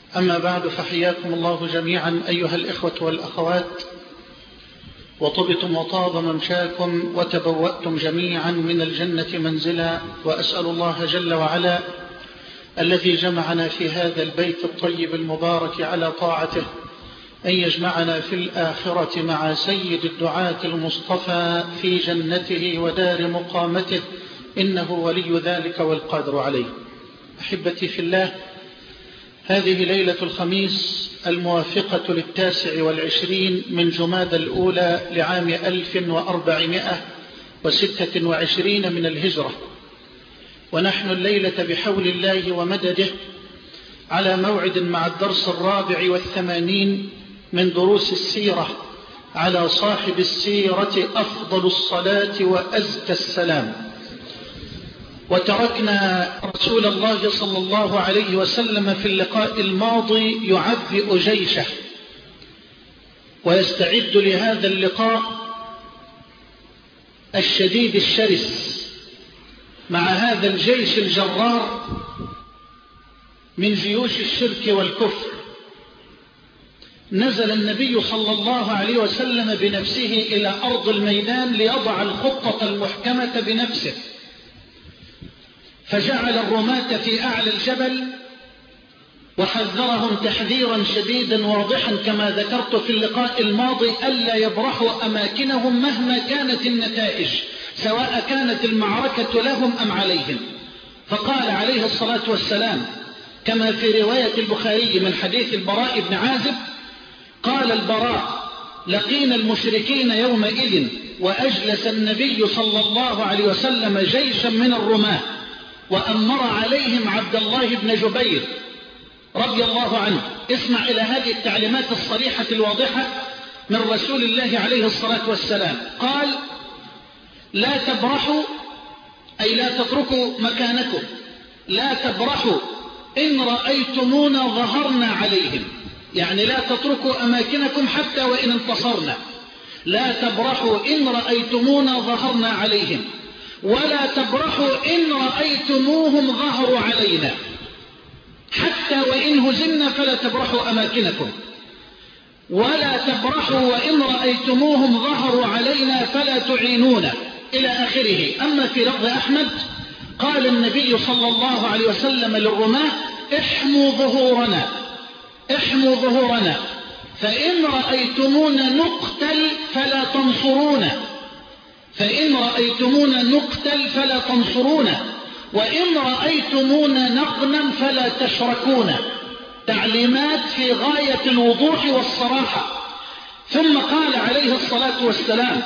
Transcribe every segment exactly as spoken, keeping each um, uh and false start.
أما بعد، فحياكم الله جميعا أيها الإخوة والأخوات، وطبتم وطاب ممشاكم وتبوأتم جميعا من الجنة منزلا، وأسأل الله جل وعلا الذي جمعنا في هذا البيت الطيب المبارك على طاعته أن يجمعنا في الآخرة مع سيد الدعاة المصطفى في جنته ودار مقامته، إنه ولي ذلك والقادر عليه. أحبتي في الله، هذه ليلة الخميس الموافقة للتاسع والعشرين من جمادى الأولى لعام ألف وأربعمائة وستة وعشرين من الهجرة، ونحن الليلة بحول الله ومدده على موعد مع الدرس الرابع والثمانين من دروس السيرة على صاحب السيرة أفضل الصلاة وأزكى السلام. وتركنا رسول الله صلى الله عليه وسلم في اللقاء الماضي يعبئ جيشه ويستعد لهذا اللقاء الشديد الشرس مع هذا الجيش الجرار من جيوش الشرك والكفر. نزل النبي صلى الله عليه وسلم بنفسه إلى أرض الميدان ليضع الخطة المحكمة بنفسه، فجعل الرماة في أعلى الجبل وحذرهم تحذيرا شديدا واضحا كما ذكرت في اللقاء الماضي ألا يبرحوا أماكنهم مهما كانت النتائج، سواء كانت المعركة لهم أم عليهم. فقال عليه الصلاة والسلام كما في رواية البخاري من حديث البراء بن عازب، قال البراء: لقينا المشركين يومئذ وأجلس النبي صلى الله عليه وسلم جيشا من الرماة وأمر عليهم عبد الله بن جبير رضي الله عنه. اسمع إلى هذه التعليمات الصريحة الواضحة من رسول الله عليه الصلاة والسلام. قال: لا تبرحوا، أي لا تتركوا مكانكم، لا تبرحوا إن رأيتمونا ظهرنا عليهم، يعني لا تتركوا أماكنكم حتى وإن انتصرنا. لا تبرحوا إن رأيتمونا ظهرنا عليهم، ولا تبرحوا إن رأيتموهم ظهروا علينا، حتى وإن هزمنا فلا تبرحوا أماكنكم، ولا تبرحوا وإن رأيتموهم ظهروا علينا فلا تعينونا، إلى آخره. أما في لفظ أحمد قال النبي صلى الله عليه وسلم للرماة: احموا ظهورنا، احموا ظهورنا، فإن رأيتمونا نقتل فلا تنصرونا، فإن رأيتمونا نقتل فلا تنصرونا، وإن رأيتمونا نغنم فلا تشركونا. تعليمات في غاية الوضوح والصراحة. ثم قال عليه الصلاة والسلام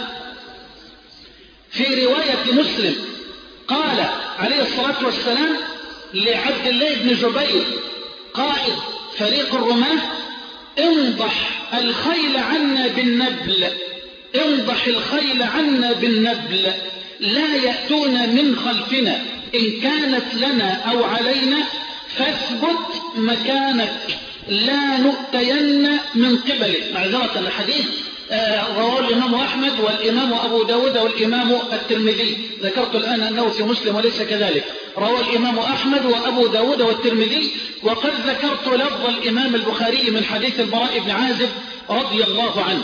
في رواية مسلم، قال عليه الصلاة والسلام لعبد الله بن جبير قائد فريق الرماة: انضح الخيل عنا بالنبل، انضح الخيل عنا بالنبل، لا يأتون من خلفنا، إن كانت لنا أو علينا فاثبت مكانك، لا نؤتين من قبلك. معذرة الحديث رواه الإمام أحمد والإمام أبو داود والإمام الترمذي. ذكرت الآن أنه في مسلم وليس كذلك، رواه الإمام أحمد وأبو داود والترمذي، وقد ذكرت لفظ الإمام البخاري من حديث البراء بن عازب رضي الله عنه.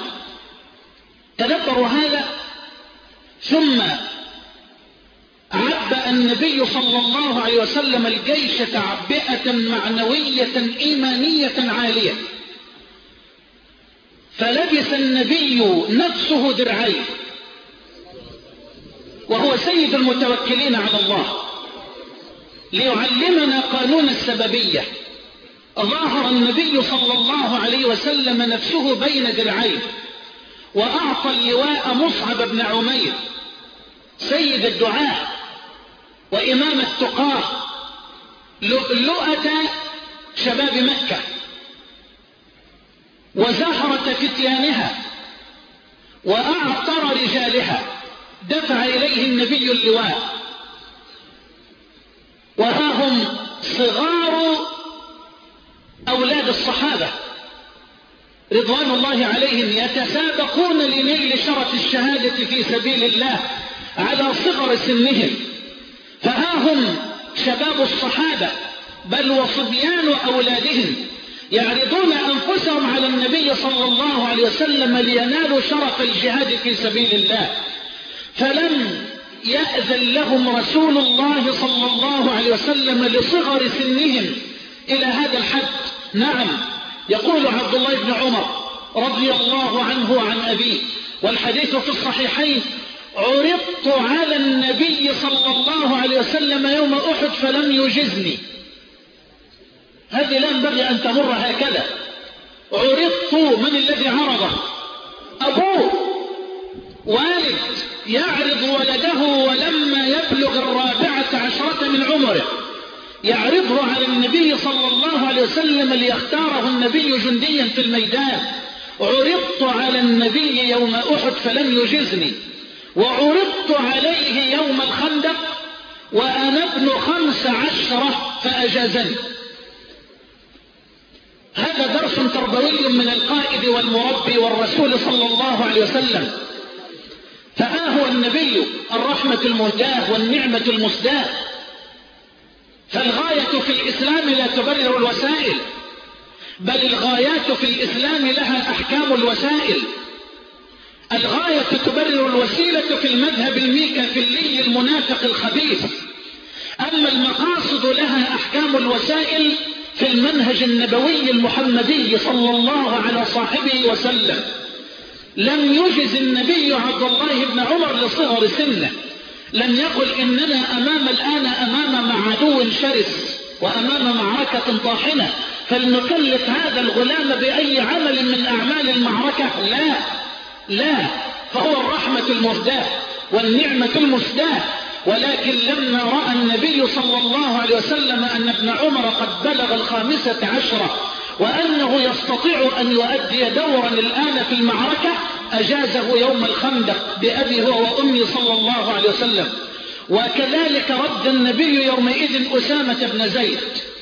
تدبروا هذا. ثم عبأ النبي صلى الله عليه وسلم الجيش تعبئة معنوية إيمانية عالية، فلبس النبي نفسه درعين، وهو سيد المتوكلين على الله، ليعلمنا قانون السببية. ظاهر النبي صلى الله عليه وسلم نفسه بين درعين، وأعطى اللواء مصعب بن عمير سيد الدعاء وإمام التقاة، لؤلؤة شباب مكة وزهرة فتيانها وأعطر رجالها. دفع إليه النبي اللواء، وها هم صغار أولاد الصحابة رضوان الله عليهم يتسابقون لنيل شرف الشهادة في سبيل الله على صغر سنهم. فها هم شباب الصحابة بل وصبيان أولادهم يعرضون أنفسهم على النبي صلى الله عليه وسلم لينالوا شرف الجهاد في سبيل الله، فلم يأذن لهم رسول الله صلى الله عليه وسلم لصغر سنهم إلى هذا الحد. نعم، يقول عبد الله بن عمر رضي الله عنه وعن أبيه، والحديث في الصحيحين: عرضت على النبي صلى الله عليه وسلم يوم أحد فلم يجزني. هذه لا ينبغي أن تمر هكذا. عرضت، من الذي عرضه؟ أبوه، والد يعرض ولده ولما يبلغ الرابعة عشرة من عمره يعرضه على النبي صلى الله عليه وسلم ليختاره النبي جنديا في الميدان. عرضت على النبي يوم أحد فلم يجزني، وعرضت عليه يوم الخندق وأنا ابن خمس عشرة فأجازني. هذا درس تربوي من القائد والمربي والرسول صلى الله عليه وسلم. فها هو النبي الرحمة المهداة والنعمة المسداة. فالغاية في الإسلام لا تبرر الوسائل، بل الغايات في الإسلام لها أحكام الوسائل. الغاية تبرر الوسيلة في المذهب الميكافيلي المنافق الخبيث، أما المقاصد لها أحكام الوسائل في المنهج النبوي المحمدي صلى الله على صاحبه وسلم. لم يجز النبي عبد الله بن عمر لصغر سنه، لم يقل إننا أمام الآن أمام عدو شرس وأمام معركة طاحنة فلنكلف هذا الغلام بأي عمل من أعمال المعركة. لا لا، فهو الرحمة المهداة والنعمة المسداة. ولكن لما رأى النبي صلى الله عليه وسلم أن ابن عمر قد بلغ الخامسة عشرة وأنه يستطيع أن يؤدي دورا الآن في المعركة، أجازه يوم الخندق بأبي هو وأمي صلى الله عليه وسلم. وكذلك رد النبي يومئذ أسامة بن زيد،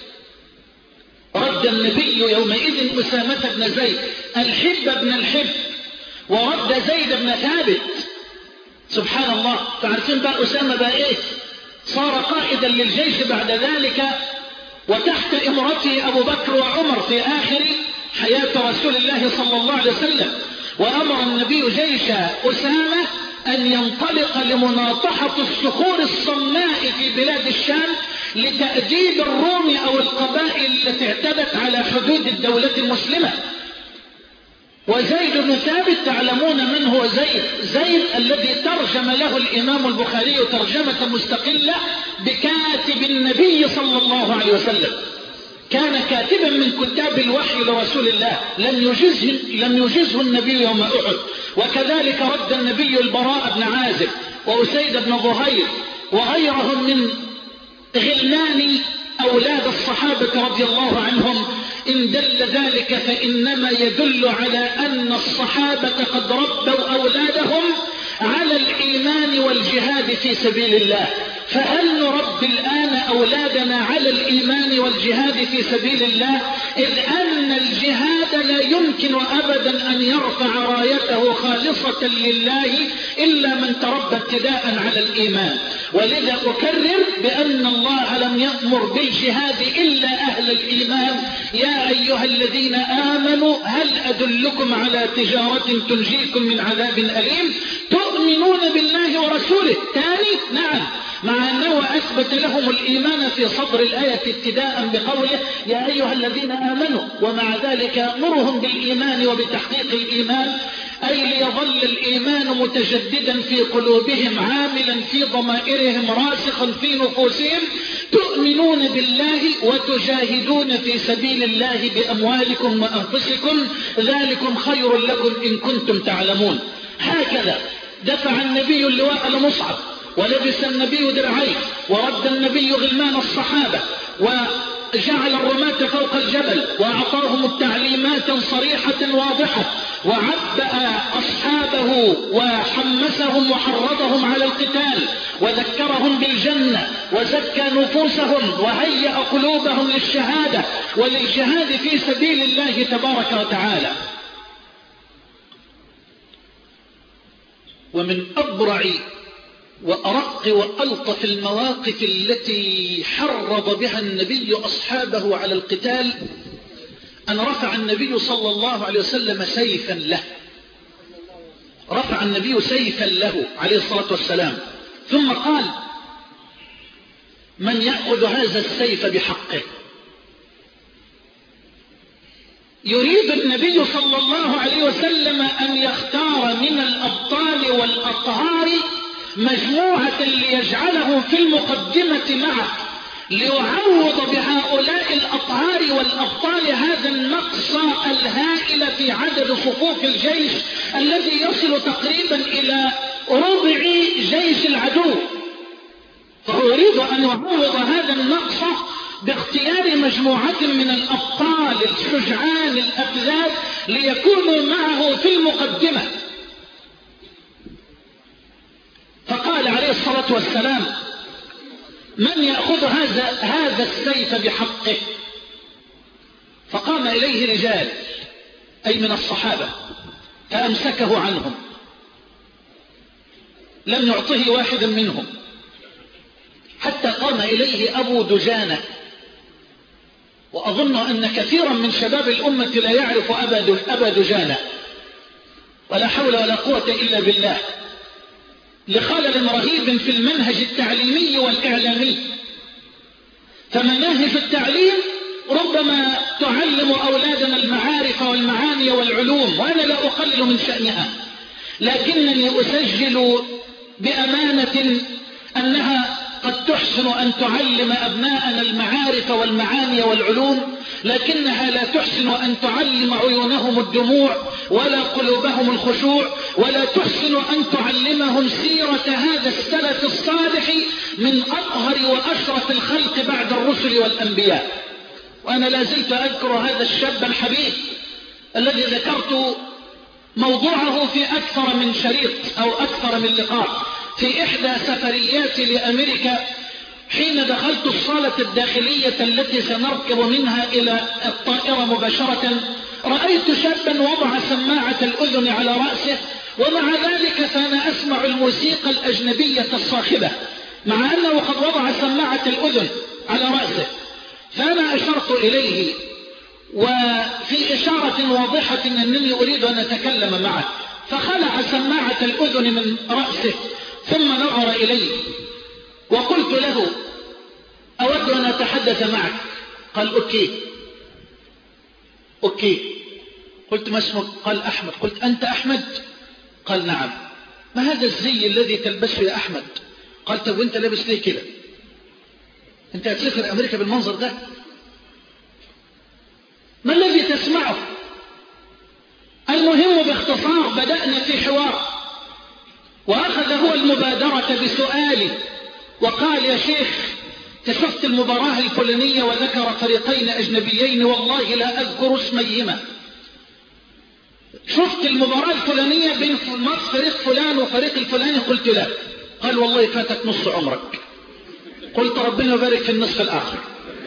رد النبي يومئذ أسامة بن زيد الحب بن الحب، ورد زيد بن ثابت. سبحان الله. فعارفين بقى أسامة بقى إيه؟ صار قائدا للجيش بعد ذلك، وتحت إمرته أبو بكر وعمر في آخر حياة رسول الله صلى الله عليه وسلم. وأمر النبي جيش أسامة أن ينطلق لمناطحة الصخور الصماء في بلاد الشام لتأديب الروم أو القبائل التي اعتدت على حدود الدولة المسلمة. وزيد بن ثابت تعلمون من هو زيد؟ زيد الذي ترجم له الإمام البخاري ترجمة مستقلة بكاتب النبي صلى الله عليه وسلم، كان كاتبا من كتاب الوحي لرسول الله، لم يجزه, لم يجزه النبي يوم أحد. وكذلك رد النبي البراء بن عازب وأسيد بن ظهير وغيرهم من غلمان أولاد الصحابة رضي الله عنهم. إن دل ذلك فإنما يدل على أن الصحابة قد ربوا أولادهم على الإيمان والجهاد في سبيل الله. فهل نربي الآن أولادنا على الإيمان والجهاد في سبيل الله؟ إذ أن الجهاد لا يمكن أبدا أن يرفع رايته خالصة لله إلا من تربى ابتداء على الإيمان. ولذا أكرر بأن الله لم يأمر بالجهاد إلا أهل الإيمان. يا أيها الذين آمنوا هل أدلكم على تجارة تنجيكم من عذاب أليم تؤمنون بالله ورسوله؟ ثاني نعم، مع أنه أثبت لهم الإيمان في صدر الآية ابتداء بقوله يا أيها الذين آمنوا، ومع ذلك يأمرهم بالإيمان وبتحقيق الإيمان، أي ليظل الإيمان متجددا في قلوبهم عاملا في ضمائرهم راسخا في نفوسهم. تؤمنون بالله وتجاهدون في سبيل الله بأموالكم وأنفسكم ذلكم خير لكم إن كنتم تعلمون. هكذا دفع النبي اللواء لمصعب، ولبس النبي درعيه، ورد النبي غلمان الصحابة، وجعل الرماة فوق الجبل، وأعطاهم التعليمات صريحة واضحة، وعبأ أصحابه وحمسهم وحرضهم على القتال، وذكرهم بالجنة، وزكى نفوسهم، وهيأ قلوبهم للشهادة وللجهاد في سبيل الله تبارك وتعالى. ومن أبرع وأرق وألطف المواقف التي حرض بها النبي أصحابه على القتال أن رفع النبي صلى الله عليه وسلم سيفا له، رفع النبي سيفا له عليه الصلاة والسلام، ثم قال: من يأخذ هذا السيف بحقه؟ يريد النبي صلى الله عليه وسلم أن يختار من الأبطال والأطهار مجموعة ليجعلهم في المقدمة معه، ليعوض بهؤلاء الأطهار والأبطال هذا النقص الهائل في عدد صفوف الجيش الذي يصل تقريبا إلى ربع جيش العدو. فهو يريد أن يعوض هذا النقص باختيار مجموعة من الأبطال الشجعان الأفذاذ ليكونوا معه في المقدمة. فقال عليه الصلاة والسلام: من يأخذ هذا هذا السيف بحقه؟ فقام إليه رجال أي من الصحابة فأمسكه عنهم، لم يعطه واحدا منهم، حتى قام إليه أبو دجانة. وأظن أن كثيرا من شباب الأمة لا يعرف أبا دجانة، ولا حول ولا قوة إلا بالله، لخلل رهيب في المنهج التعليمي والإعلامي. فمناهج التعليم ربما تعلم أولادنا المعارف والمعاني والعلوم، وأنا لا أقلل من شأنها، لكنني أسجل بأمانة أنها قد تحسن أن تعلم أبناءنا المعارف والمعاني والعلوم، لكنها لا تحسن أن تعلم عيونهم الدموع ولا قلوبهم الخشوع، ولا تحسن أن تعلمهم سيرة هذا السلف الصالح من أطهر وأشرف الخلق بعد الرسل والأنبياء. وأنا لا زلت أذكر هذا الشاب الحبيب الذي ذكرت موضوعه في أكثر من شريط أو أكثر من لقاء في إحدى سفرياتي لأمريكا، حين دخلت الصالة الداخلية التي سنركب منها إلى الطائرة مباشرة، رأيت شابا وضع سماعة الأذن على رأسه، ومع ذلك فأنا أسمع الموسيقى الأجنبية الصاخبة مع أنه قد وضع سماعة الأذن على رأسه. فأنا أشرت إليه وفي إشارة واضحة أنني أريد أن أتكلم معه، فخلع سماعة الأذن من رأسه ثم نظر إلي، وقلت له: أود أن أتحدث معك. قال: أوكي أوكي. قلت: ما اسمك؟ قال: أحمد. قلت: أنت أحمد؟ قال: نعم. ما هذا الزي الذي تلبسه يا أحمد؟ قال: طب وانت لابس ليه كده؟ انت هتسافر أمريكا بالمنظر ده؟ ما الذي تسمعه؟ المهم باختصار بدأنا في حوار، وأخذ هو المبادرة بسؤالي وقال: يا شيخ، شفت المباراة الفلانية؟ وذكر فريقين أجنبيين والله لا أذكر اسميهما. شفت المباراة الفلانية بين فريق فلان وفريق الفلاني؟ قلت: لا. قال: والله فاتك نص عمرك. قلت: ربنا يبارك في النصف الآخر.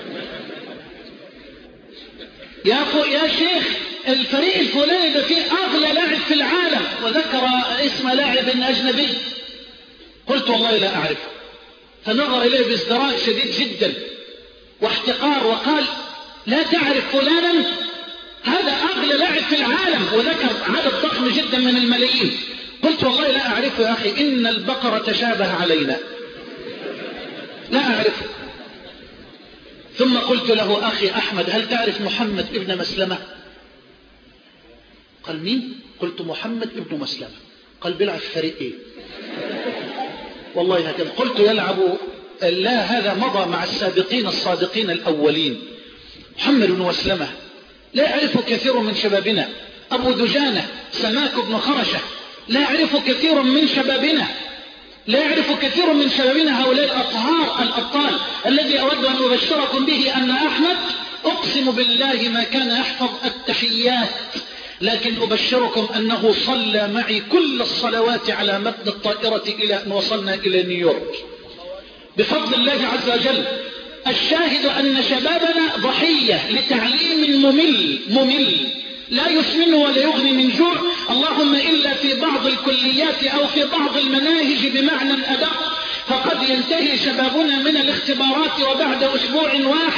يا يا شيخ، الفريق الفلاني ده فيه أغلى لاعب في العالم، وذكر اسم لاعب أجنبي. قلت: والله لا أعرفه. فنظر إليه بازدراء شديد جدا واحتقار وقال: لا تعرف فلانا؟ هذا أغلى لاعب في العالم، وذكر عدد ضخم جدا من الملايين. قلت: والله لا أعرفه يا أخي، إن البقرة تشابه علينا، لا أعرفه. ثم قلت له: أخي أحمد، هل تعرف محمد ابن مسلمة؟ قال: مين؟ قلت: محمد ابن مسلمة. قال: بيلعب في فريق إيه؟ والله هكذا. قلت: يلعب، لا، هذا مضى مع السابقين الصادقين الأولين. محمد بن مسلمة لا يعرفه كثير من شبابنا. أبو دجانة سماك بن خرشة لا يعرفه كثير من شبابنا، لا يعرف كثير من شبابنا هؤلاء الأطهار الأبطال الذي أود أن أبشركم به أن أحمد أقسم بالله ما كان يحفظ التحيات، لكن أبشركم أنه صلى معي كل الصلوات على متن الطائرة إلى أن وصلنا إلى نيويورك بفضل الله عز وجل. الشاهد أن شبابنا ضحية لتعليم ممل ممل لا يسمن ولا يغني من جوع، اللهم إلا في بعض الكليات أو في بعض المناهج بمعنى أدق، فقد ينتهي شبابنا من الاختبارات وبعد أسبوع واحد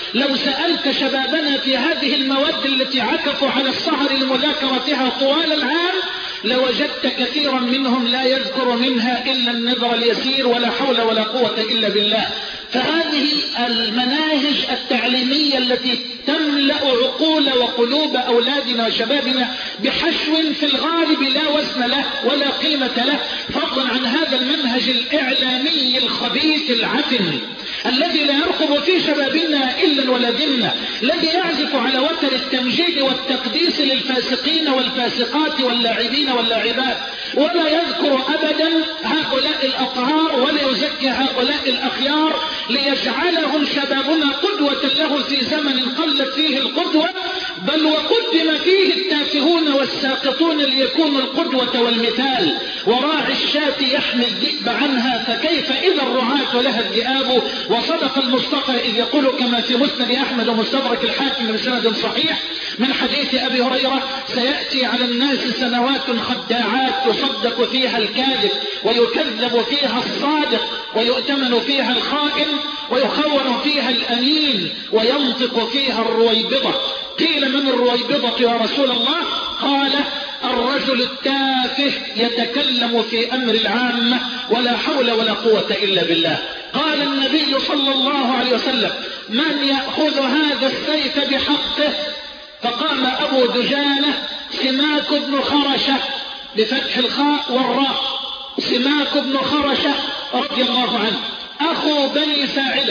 لو سألت شبابنا في هذه المواد التي عكفوا على السهر لمذاكرتها طوال العام لوجدت كثيرا منهم لا يذكر منها إلا النذر اليسير ولا حول ولا قوة إلا بالله. فهذه المناهج التعليمية التي تملأ عقول وقلوب أولادنا وشبابنا بحشو في الغالب لا وزن له ولا قيمة له، فضلا عن هذا المنهج الإعلامي الخبيث العفن الذي لا يرقب في شبابنا إلا ولا ذمة، الذي يعزف على وتر التمجيد والتقديس للفاسقين والفاسقات واللاعبين واللاعبات، ولا يذكر أبدا هؤلاء الأطهار ولا يزكي هؤلاء الأخيار ليجعلهم شبابنا قدوة له في زمن قلت فيه القدوة، بل وقدم فيه التافهون والساقطون ليكونوا القدوة والمثال. وراعي الشاة يحمي الذئب عنها فكيف إذا الرعاة لها الذئاب. وصدق المصطفى إذ يقول كما في مسند أحمد ومستدرك الحاكم بسند صحيح من حديث أبي هريرة: سيأتي على الناس سنوات خداعات يصدق فيها الكاذب ويكذب فيها الصادق ويؤتمن فيها الخائن ويخون فيها الأمين وينطق فيها الرويبضة. قيل: من الرويبضة يا رسول الله؟ قال: الرجل التافه يتكلم في أمر العامة ولا حول ولا قوة إلا بالله. قال النبي صلى الله عليه وسلم: من يأخذ هذا السيف بحقه؟ فقام أبو دجانة سماك بن خرشة بفتح الخاء والراء، سماك بن خرشة رضي الله عنه أخو بني ساعدة،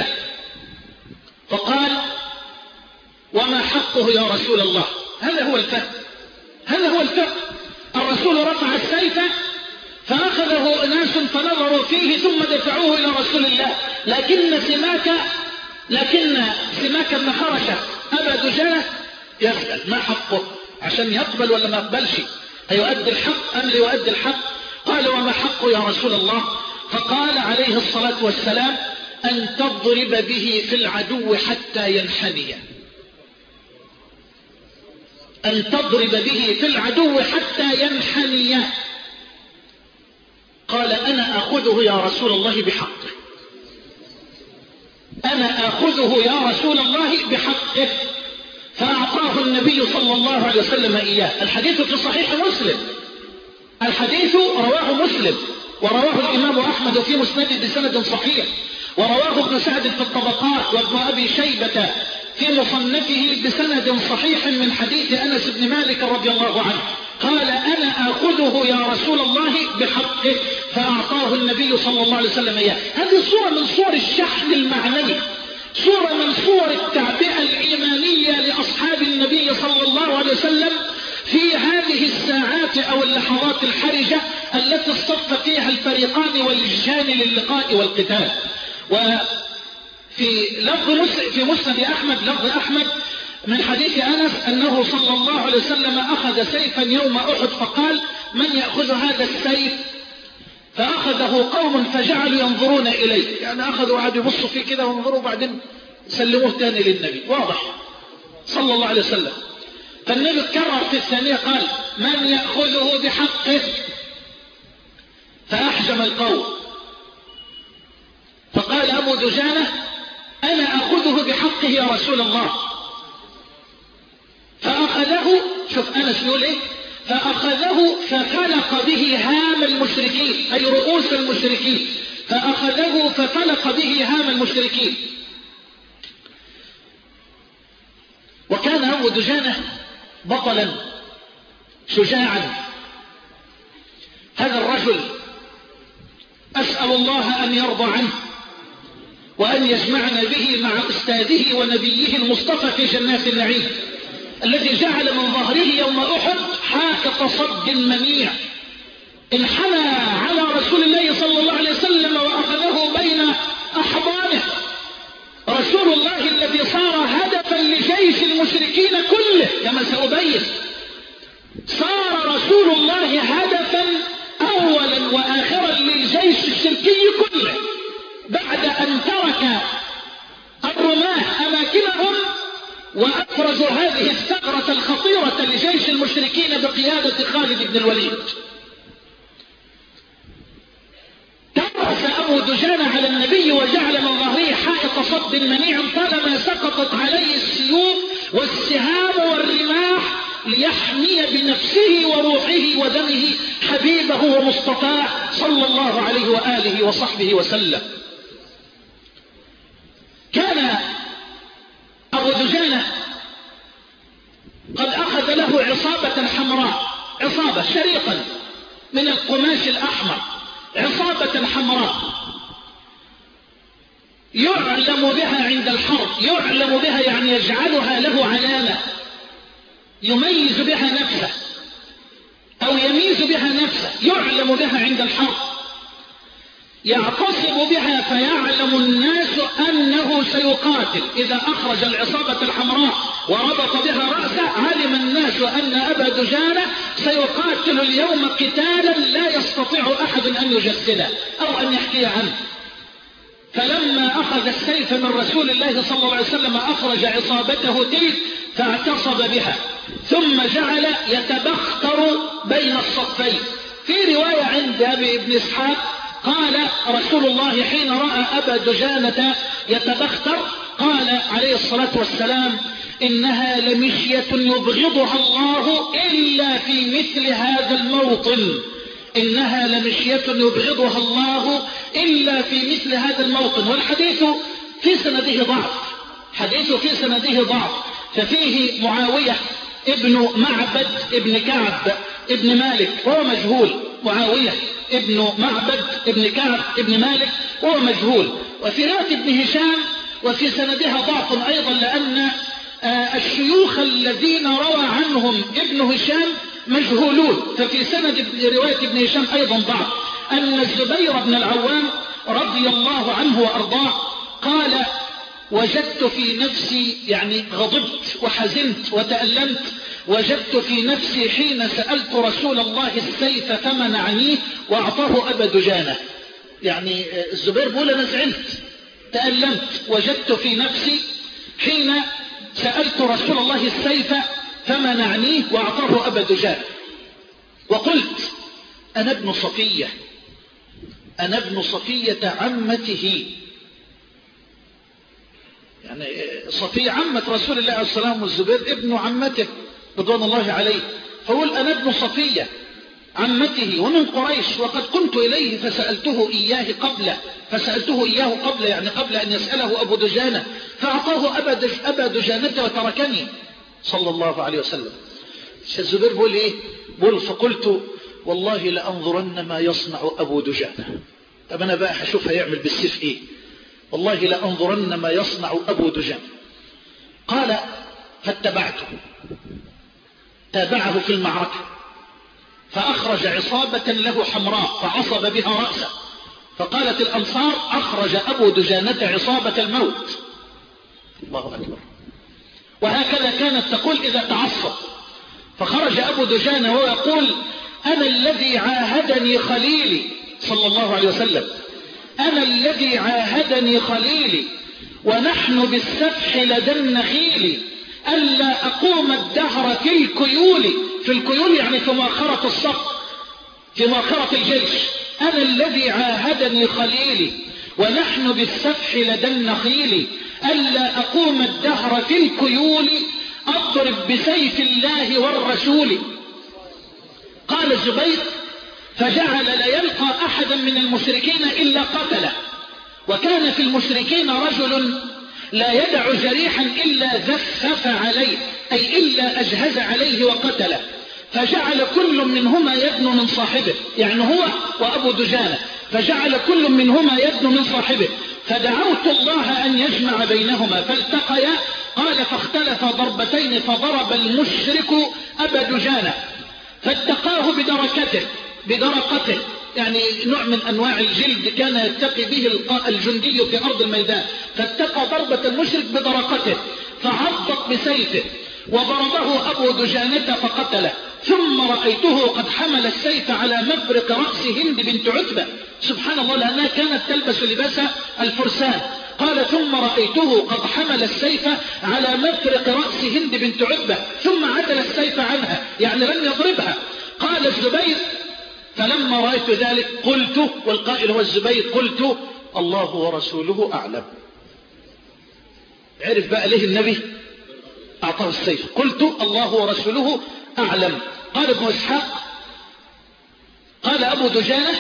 فقال: وما حقه يا رسول الله؟ هذا هو الفهم، هذا هو الفهم. الرسول رفع السيف فأخذه ناس فنظروا فيه ثم دفعوه إلى رسول الله، لكن سماك لكن سماك بن خرشة أبا دجانة يسأل: ما حقه؟ عشان يقبل ولا ما يقبلش؟ هيؤدي الحق أم لا يؤدي الحق؟ قال: وما حقه يا رسول الله؟ فقال عليه الصلاة والسلام: أن تضرب به في العدو حتى ينحني، أن تضرب به في العدو حتى ينحني. قال: أنا أخذه يا رسول الله بحقه، أنا أخذه يا رسول الله بحقه. فأعطاه النبي صلى الله عليه وسلم إياه. الحديث في صحيح مسلم، الحديث رواه مسلم ورواه الإمام أحمد في مسنده بسند صحيح، ورواه ابن سعد في الطبقات وابن أبي شيبة في مصنفه بسند صحيح من حديث أنس بن مالك رضي الله عنه. قال: أنا أخذه يا رسول الله بحقه. فأعطاه النبي صلى الله عليه وسلم إياه. هذه صورة من صور الشحن المعنوي، صورة من صور التعبئة الإيمانية لأصحاب النبي صلى الله عليه وسلم في هذه الساعات أو اللحظات الحرجة التي اصطف فيها الفريقان والجان للقاء والقتال. وفي لفظ في مسند أحمد، لفظ أحمد من حديث أنس أنه صلى الله عليه وسلم أخذ سيفا يوم أحد فقال: من يأخذ هذا السيف؟ فأخذه قوم فجعلوا ينظرون إليه، يعني أخذوا عاد يبصوا فيه كده وانظروا بعدين سلموه تاني للنبي، واضح صلى الله عليه وسلم. فالنبي كرر في الثانية قال: من يأخذه بحقه؟ فأحجم القوم، فقال أبو دجانة: أنا أخذه بحقه يا رسول الله. فأخذه، شوف أنس يقول إيه، فأخذه ففلق به هام المشركين، أي رؤوس المشركين، فأخذه ففلق به هام المشركين. وكان أبو دجانة بطلا شجاعا. هذا الرجل أسأل الله أن يرضى عنه وأن يجمعنا به مع أستاذه ونبيه المصطفى في جنات النعيم، الذي جعل من ظهره يوم أحد حاكة صد منيع، انحنى على رسول الله صلى الله عليه وسلم وأخذه بين أحضانه. رسول الله الذي صار هدفا لجيش المشركين كله كما سأبين، صار رسول الله هدفا أولا وآخرا للجيش الشركي كله بعد أن ترك الرماة أماكنهم وأفرزوا هذه الثغرة الخطيرة لجيش المشركين بقيادة خالد بن الوليد. ترأس أبو دجانة على النبي وجعل من ظهره حائط صد منيع طالما سقطت عليه السيوف والسهام والرماح ليحمي بنفسه وروحه ودمه حبيبه ومصطفاه صلى الله عليه وآله وصحبه وسلم. كان أبو دجانة قد أخذ له عصابة حمراء، عصابة شريطا من القماش الأحمر، عصابة حمراء يعلم بها عند الحرب، يعلم بها يعني يجعلها له علامة يميز بها نفسه أو يميز بها نفسه، يعلم بها عند الحرب، يعتصب بها فيعلم الناس أنه سيقاتل. إذا أخرج العصابة الحمراء وربط بها رأسه علم الناس أن أبا دجانة سيقاتل اليوم قتالا لا يستطيع أحد أن يجسده أو أن يحكي عنه. فلما أخذ السيف من رسول الله صلى الله عليه وسلم أخرج عصابته تلك فاعتصب بها، ثم جعل يتبختر بين الصفين. في رواية عند أبي ابن إسحاق قال رسول الله حين رأى أبا دجانة يتبختر قال عليه الصلاة والسلام: إنها لمشية يبغضها الله إلا في مثل هذا الموطن، إنها لمشية يبغضها الله إلا في مثل هذا الموطن. والحديث في سنده ضعف، حديث في سنده ضعف، ففيه معاوية ابن معبد ابن كعب ابن مالك وهو مجهول، معاوية ابن معبد ابن كعب ابن مالك وهو مجهول. وفي رواية ابن هشام وفي سندها ضعف أيضا، لأن الشيوخ الذين روى عنهم ابن هشام مجهولون، ففي سند رواية ابن هشام أيضا ضعف. أن الزبير بن العوام رضي الله عنه وأرضاه قال: وجدت في نفسي، يعني غضبت وحزنت وتألمت، وجدت في نفسي حين سألت رسول الله السيف فمنعنيه وأعطاه أبا دجانة. يعني الزبير بيقول أنا زعلت تألمت، وجدت في نفسي حين سألت رسول الله السيف فمنعنيه وأعطاه أبا دجانة، وقلت أنا ابن صفية، أنا ابن صفية عمته، يعني صفية عمة رسول الله عليه الصلاة والسلام، والزبير ابن عمته رضوان الله عليه، فقول أنا ابن صفية عمته ومن قريش، وقد قمت إليه فسألته إياه قبل فسألته إياه قبل يعني قبل أن يسأله أبو دجانة، فأعطاه أبا دجانة وتركني صلى الله عليه وسلم. الزبير بيقول إيه؟ بيقول فقلت والله لأنظرن ما يصنع أبو دجانة. طب أنا بقى هشوف هيعمل بالسيف إيه، والله لأنظرن ما يصنع أبو دجانة. قال فاتبعته، تابعه في المعركة، فأخرج عصابة له حمراء فعصب بها رأسه، فقالت الأنصار أخرج أبو دجانة عصابة الموت. الله أكبر. وهكذا كانت تقول إذا تعصب. فخرج أبو دجانة وهو يقول أنا الذي عاهدني خليلي صلى الله عليه وسلم، أنا الذي عاهدني خليلي ونحن بالسفح لدى النخيل، ألا أقوم الدهر في الكيول، في الكيول يعني في مؤخرة الصف، في مؤخرة الجيش. أنا الذي عاهدني خليلي ونحن بالسفح لدى النخيل، ألا أقوم الدهر في الكيول، أضرب بسيف الله والرسول. قال الزبير فجعل لا يلقى أحدا من المشركين إلا قتله، وكان في المشركين رجل لا يدع جريحا إلا زفف عليه، أي إلا أجهز عليه وقتله، فجعل كل منهما يدنو من صاحبه، يعني هو وأبو دجانة، فجعل كل منهما يدنو من صاحبه، فدعوت الله أن يجمع بينهما فالتقيا. قال فاختلف ضربتين فضرب المشرك أبا دجانة فاتقاه بدركته، بدرقته يعني نوع من أنواع الجلد كان يتقي به الجندي في أرض الميدان، فاتقى ضربة المشرك بدرقته فعضت بسيفه وضربه أبو دجانة فقتله. ثم رأيته قد حمل السيف على مفرق رأس هند بنت عتبة، سبحان الله، لأنها كانت تلبس لباس الفرسان. قال ثم رأيته قد حمل السيف على مفرق رأس هند بنت عتبة ثم عدل السيف عنها، يعني لم يضربها. قال الزبير فلما رأيت ذلك قلت، والقائل هو الزبير، قلت الله ورسوله أعلم. عرف بقى ليه النبي أعطاه السيف. قلت الله ورسوله أعلم. قال ابن إسحاق قال أبو دجانة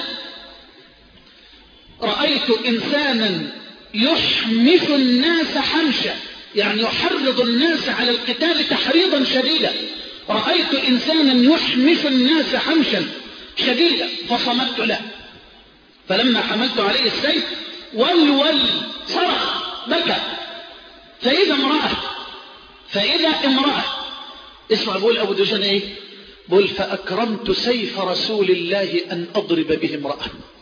رأيت إنسانا يحمس الناس حمشا، يعني يحرض الناس على القتال تحريضا شديدا. رأيت إنسانا يحمس الناس حمشا شديدا فصمت له، فلما حملت عليه السيف ولول صرخ بكى، فإذا امرأة فإذا امرأة اسمع بقول أبو دجانة إيه؟ بقول فأكرمت سيف رسول الله أن أضرب به امرأة.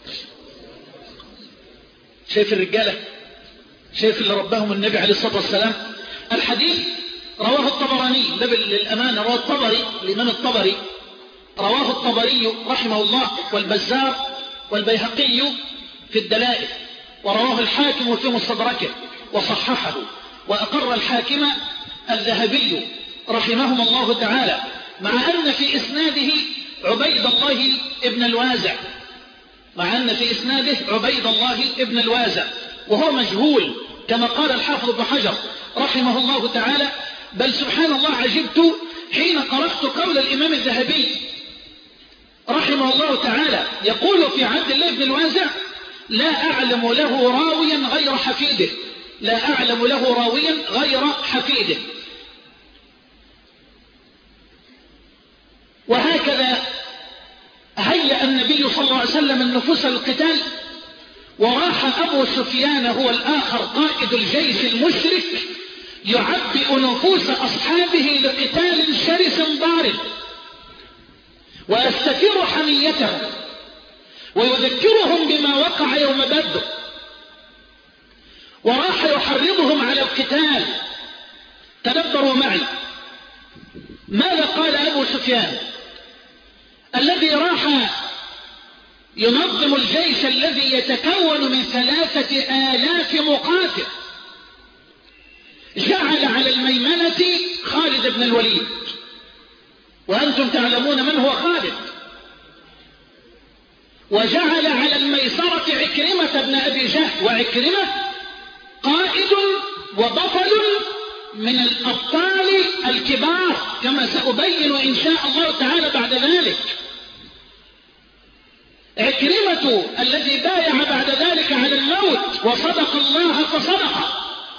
شايف الرجالة، شايف اللي ربهم النبي عليه الصلاة والسلام. الحديث رواه الطبراني، ده للأمانة رواه الطبري، الإمام الطبري رواه الطبري رحمه الله، والبزار والبيهقي في الدلائل، ورواه الحاكم في مستدركه وصححه، وأقر الحاكم الذهبي رحمهم الله تعالى، مع أن في إسناده عبيد الله ابن الوازع مع أن في إسناده عبيد الله ابن الوازع وهو مجهول كما قال الحافظ ابن حجر رحمه الله تعالى. بل سبحان الله عجبت حين قرأت قول الإمام الذهبي رحمه الله تعالى يقول في عبد الله بن الوازع لا أعلم له راويا غير حفيده لا أعلم له راويا غير حفيده. وهكذا هيأ النبي صلى الله عليه وسلم النفوس للقتال، وراح أبو سفيان هو الآخر قائد الجيش المشرك يعبئ نفوس أصحابه لقتال شرس ضارب، ويستثير حميتهم ويذكرهم بما وقع يوم بدر، وراح يحرضهم على القتال. تدبروا معي ماذا قال أبو سفيان الذي راح ينظم الجيش الذي يتكون من ثلاثة آلاف مقاتل. جعل على الميمنة خالد بن الوليد، وأنتم تعلمون من هو خالد، وجعل على الميسرة عكرمة بن أبي جهل، وعكرمة قائد وبطل من الأبطال الكبار كما سأبين إن شاء الله تعالى بعد ذلك. عكرمة الذي بايع بعد ذلك على الموت وصدق الله فصدق.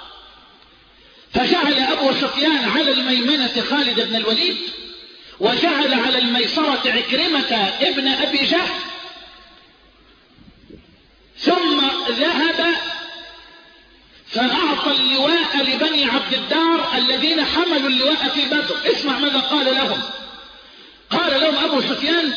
فجعل أبو سفيان على الميمنة خالد بن الوليد، وجعل على الميسرة عكرمة ابن أبي جهل، ثم ذهب فأعطى اللواء لبني عبد الدار الذين حملوا اللواء في بدر. اسمع ماذا قال لهم. قال لهم أبو سفيان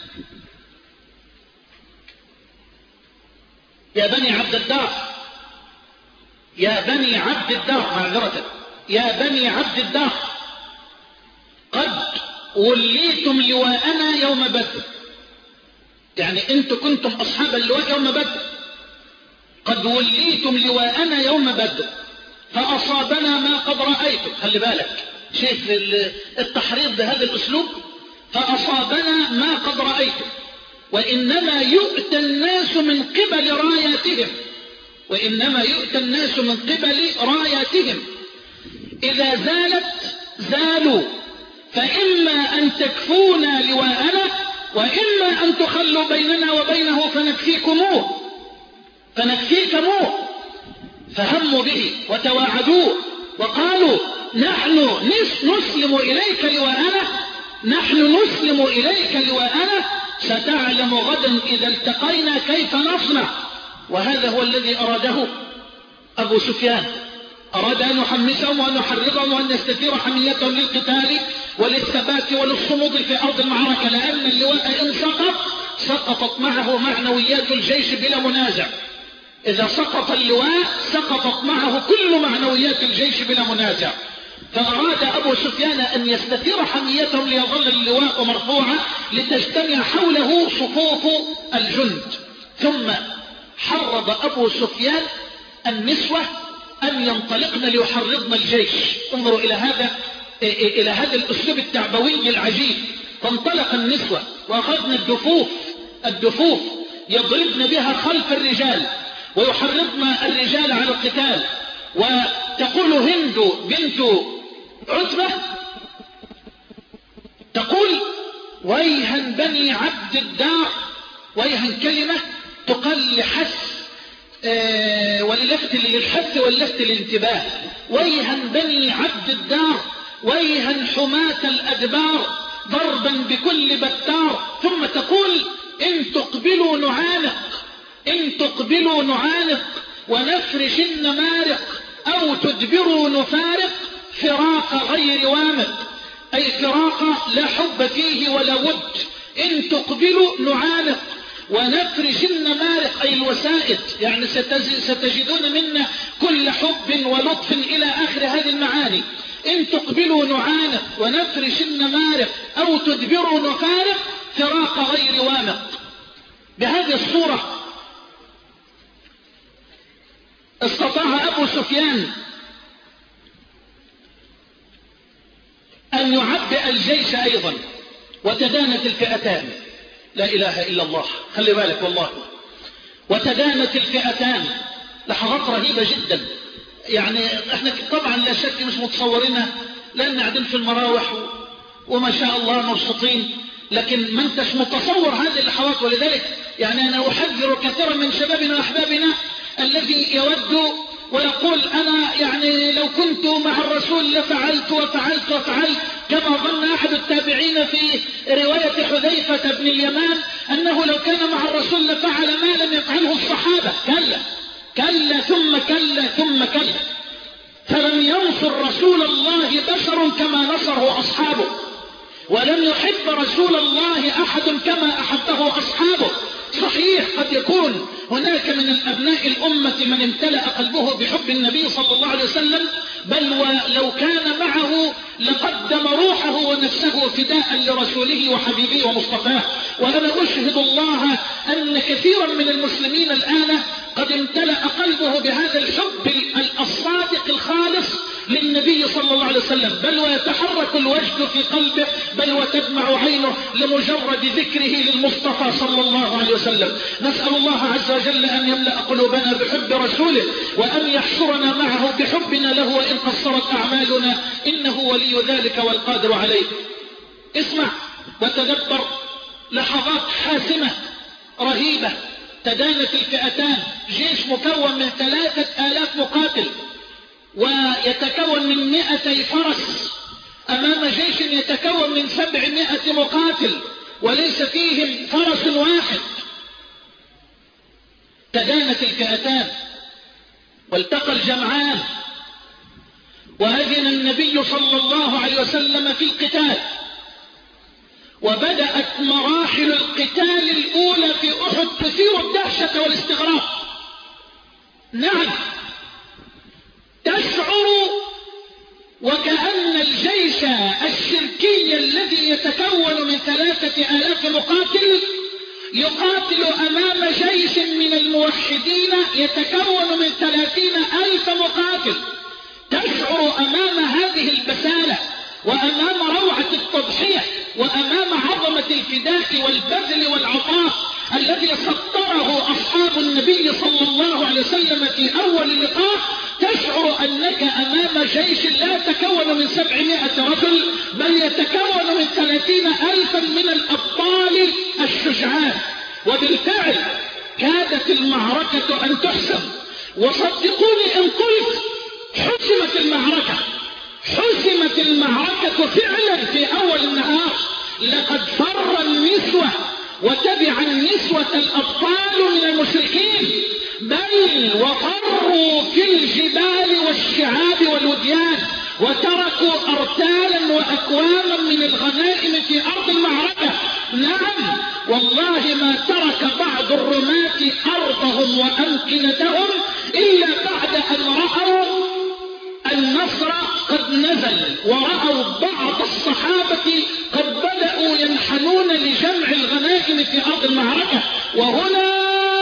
يا بني عبد الدار يا بني عبد الدار معذرة يا بني عبد الدار قد وليتم لواءنا يوم بدر، يعني انتم كنتم أصحاب اللواء يوم بدر، قد وليتم لواءنا يوم بدر فأصابنا ما قد رأيتم. خلي بالك شايف التحريض بهذا الأسلوب، فأصابنا ما قد رأيتم، وإنما يؤتى الناس من قبل راياتهم وإنما يؤتى الناس من قبل راياتهم إذا زالت زالوا، فإما أن تكفونا لواءنا وإما أن تخلوا بيننا وبينه فنكفيكموه فنكفيكموه. فهموا به وتواعدوه وقالوا نحن نسلم إليك لواءنا نحن نسلم إليك لواءنا ستعلم غدا إذا التقينا كيف نصنع. وهذا هو الذي أراده أبو سفيان، أراد أن يحمسهم وأن يحرضهم وأن يستثير حميتهم للقتال وللثبات وللصمود في أرض المعركة، لأن اللواء إن سقط سقطت معه معنويات الجيش بلا منازع. إذا سقط اللواء سقطت معه كل معنويات الجيش بلا منازع. فأراد أبو سفيان أن يستثير حميتهم ليظل اللواء مرفوعا لتجتمع حوله صفوف الجند. ثم حرض أبو سفيان النسوة أن ينطلقن ليحرضن الجيش. انظروا إلى هذا إلى هذا الأسلوب التعبوي العجيب. فانطلق النسوة وأخذن الدفوف الدفوف يضربن بها خلف الرجال ويحرضن الرجال على القتال. وتقول هند بنت عتبة تقول ويها بني عبد الدار، ويها كلمة تقل لحث آه وللفت للحث واللفت للانتباه. ويها بني عبد الدار، ويها حماة الأدبار، ضربا بكل بتار. ثم تقول إن تقبلوا نعانق، إن تقبلوا نعانق ونفرش النمارق، أو تدبروا نفارق فراق غير وامق، أي فراق لا حب فيه ولا ود. إن تقبلوا نعانق ونفرش النمارق أي الوسائد، يعني ستجدون منا كل حب ولطف إلى آخر هذه المعاني. إن تقبلوا نعانق ونفرش النمارق أو تدبروا نفارق فراق غير وامق. بهذه الصورة استطاع أبو سفيان أن يعبئ الجيش أيضا، وتدانت الفئتان. لا إله إلا الله، خلي بالك والله. وتدانت الفئتان، لحظات رهيبة جدا. يعني احنا طبعا لا شك مش متصورينها لأن قاعدين في المراوح وما شاء الله مبسوطين، لكن ما انتش متصور هذه اللحظات. ولذلك يعني أنا أحذر كثيرا من شبابنا وأحبابنا الذي يود ويقول أنا يعني لو كنت مع الرسول لفعلت وفعلت وفعلت، كما ظن أحد التابعين في رواية حذيفة بن اليمان أنه لو كان مع الرسول لفعل ما لم يفعله الصحابة. كلا كلا ثم كلا ثم كلا. فلم ينصر رسول الله بشر كما نصره أصحابه، ولم يحب رسول الله أحد كما أحبه أصحابه. صحيح قد يكون هناك من الأبناء الأمة من امتلأ قلبه بحب النبي صلى الله عليه وسلم، بل ولو كان معه لقدم روحه ونفسه فداء لرسوله وحبيبه ومصطفاه. وأنا أشهد الله أن كثيرا من المسلمين الآن قد امتلأ قلبه بهذا الحب الصادق الخالص للنبي صلى الله عليه وسلم، بل ويتحرك الوجد في قلبه، بل وتدمع عينه لمجرد ذكره للمصطفى صلى الله عليه وسلم. نسأل الله عز وجل أن يملأ قلوبنا بحب رسوله، وأن يحشرنا معه بحبنا له وإن قصرت أعمالنا، إنه ولي ذلك والقادر عليه. اسمع وتدبر لحظات حاسمة رهيبة. تدانت الفئتان، جيش مكون من ثلاثة آلاف مقاتل ويتكون من مئتي فرس أمام جيش يتكون من سبعمائة مقاتل وليس فيهم فرس واحد. تدانت الفئتان والتقى الجمعان، وأذن النبي صلى الله عليه وسلم في القتال. وبدأت مراحل القتال الأولى في أحد تثير الدهشة والاستغراب. نعم، تشعر وكأن الجيش الشركي الذي يتكون من ثلاثة آلاف مقاتل يقاتل أمام جيش من الموحدين يتكون من ثلاثين ألف مقاتل. تشعر أمام هذه البسالة وأمام روعة التضحية وأمام عظمة الفداء والبذل والعطاء الذي سطره أصحاب النبي صلى الله عليه وسلم في أول لقاء، تشعر أنك أمام جيش لا يتكون من سبعمائة رجل بل يتكون من ثلاثين ألفا من الأبطال الشجعان. وبالفعل كادت المعركة أن تحسم، وصدقوني إن قلت حسمت المعركة، حسمت المعركة فعلا في أول النهار. لقد فر النسوة وتبع النسوة الأبطال من المشركين، بل وفروا في الجبال والشعاب والوديان، وتركوا أرتالا وأكواما من الغنائم في أرض المعركة. نعم والله ما ترك بعض الرماة أرضهم وأمكنتهم إلا بعد أن رأوا النصر قد نزل، ورأوا بعض الصحابة قد بدأوا ينحنون لجمع الغنائم في أرض المعركة. وهنا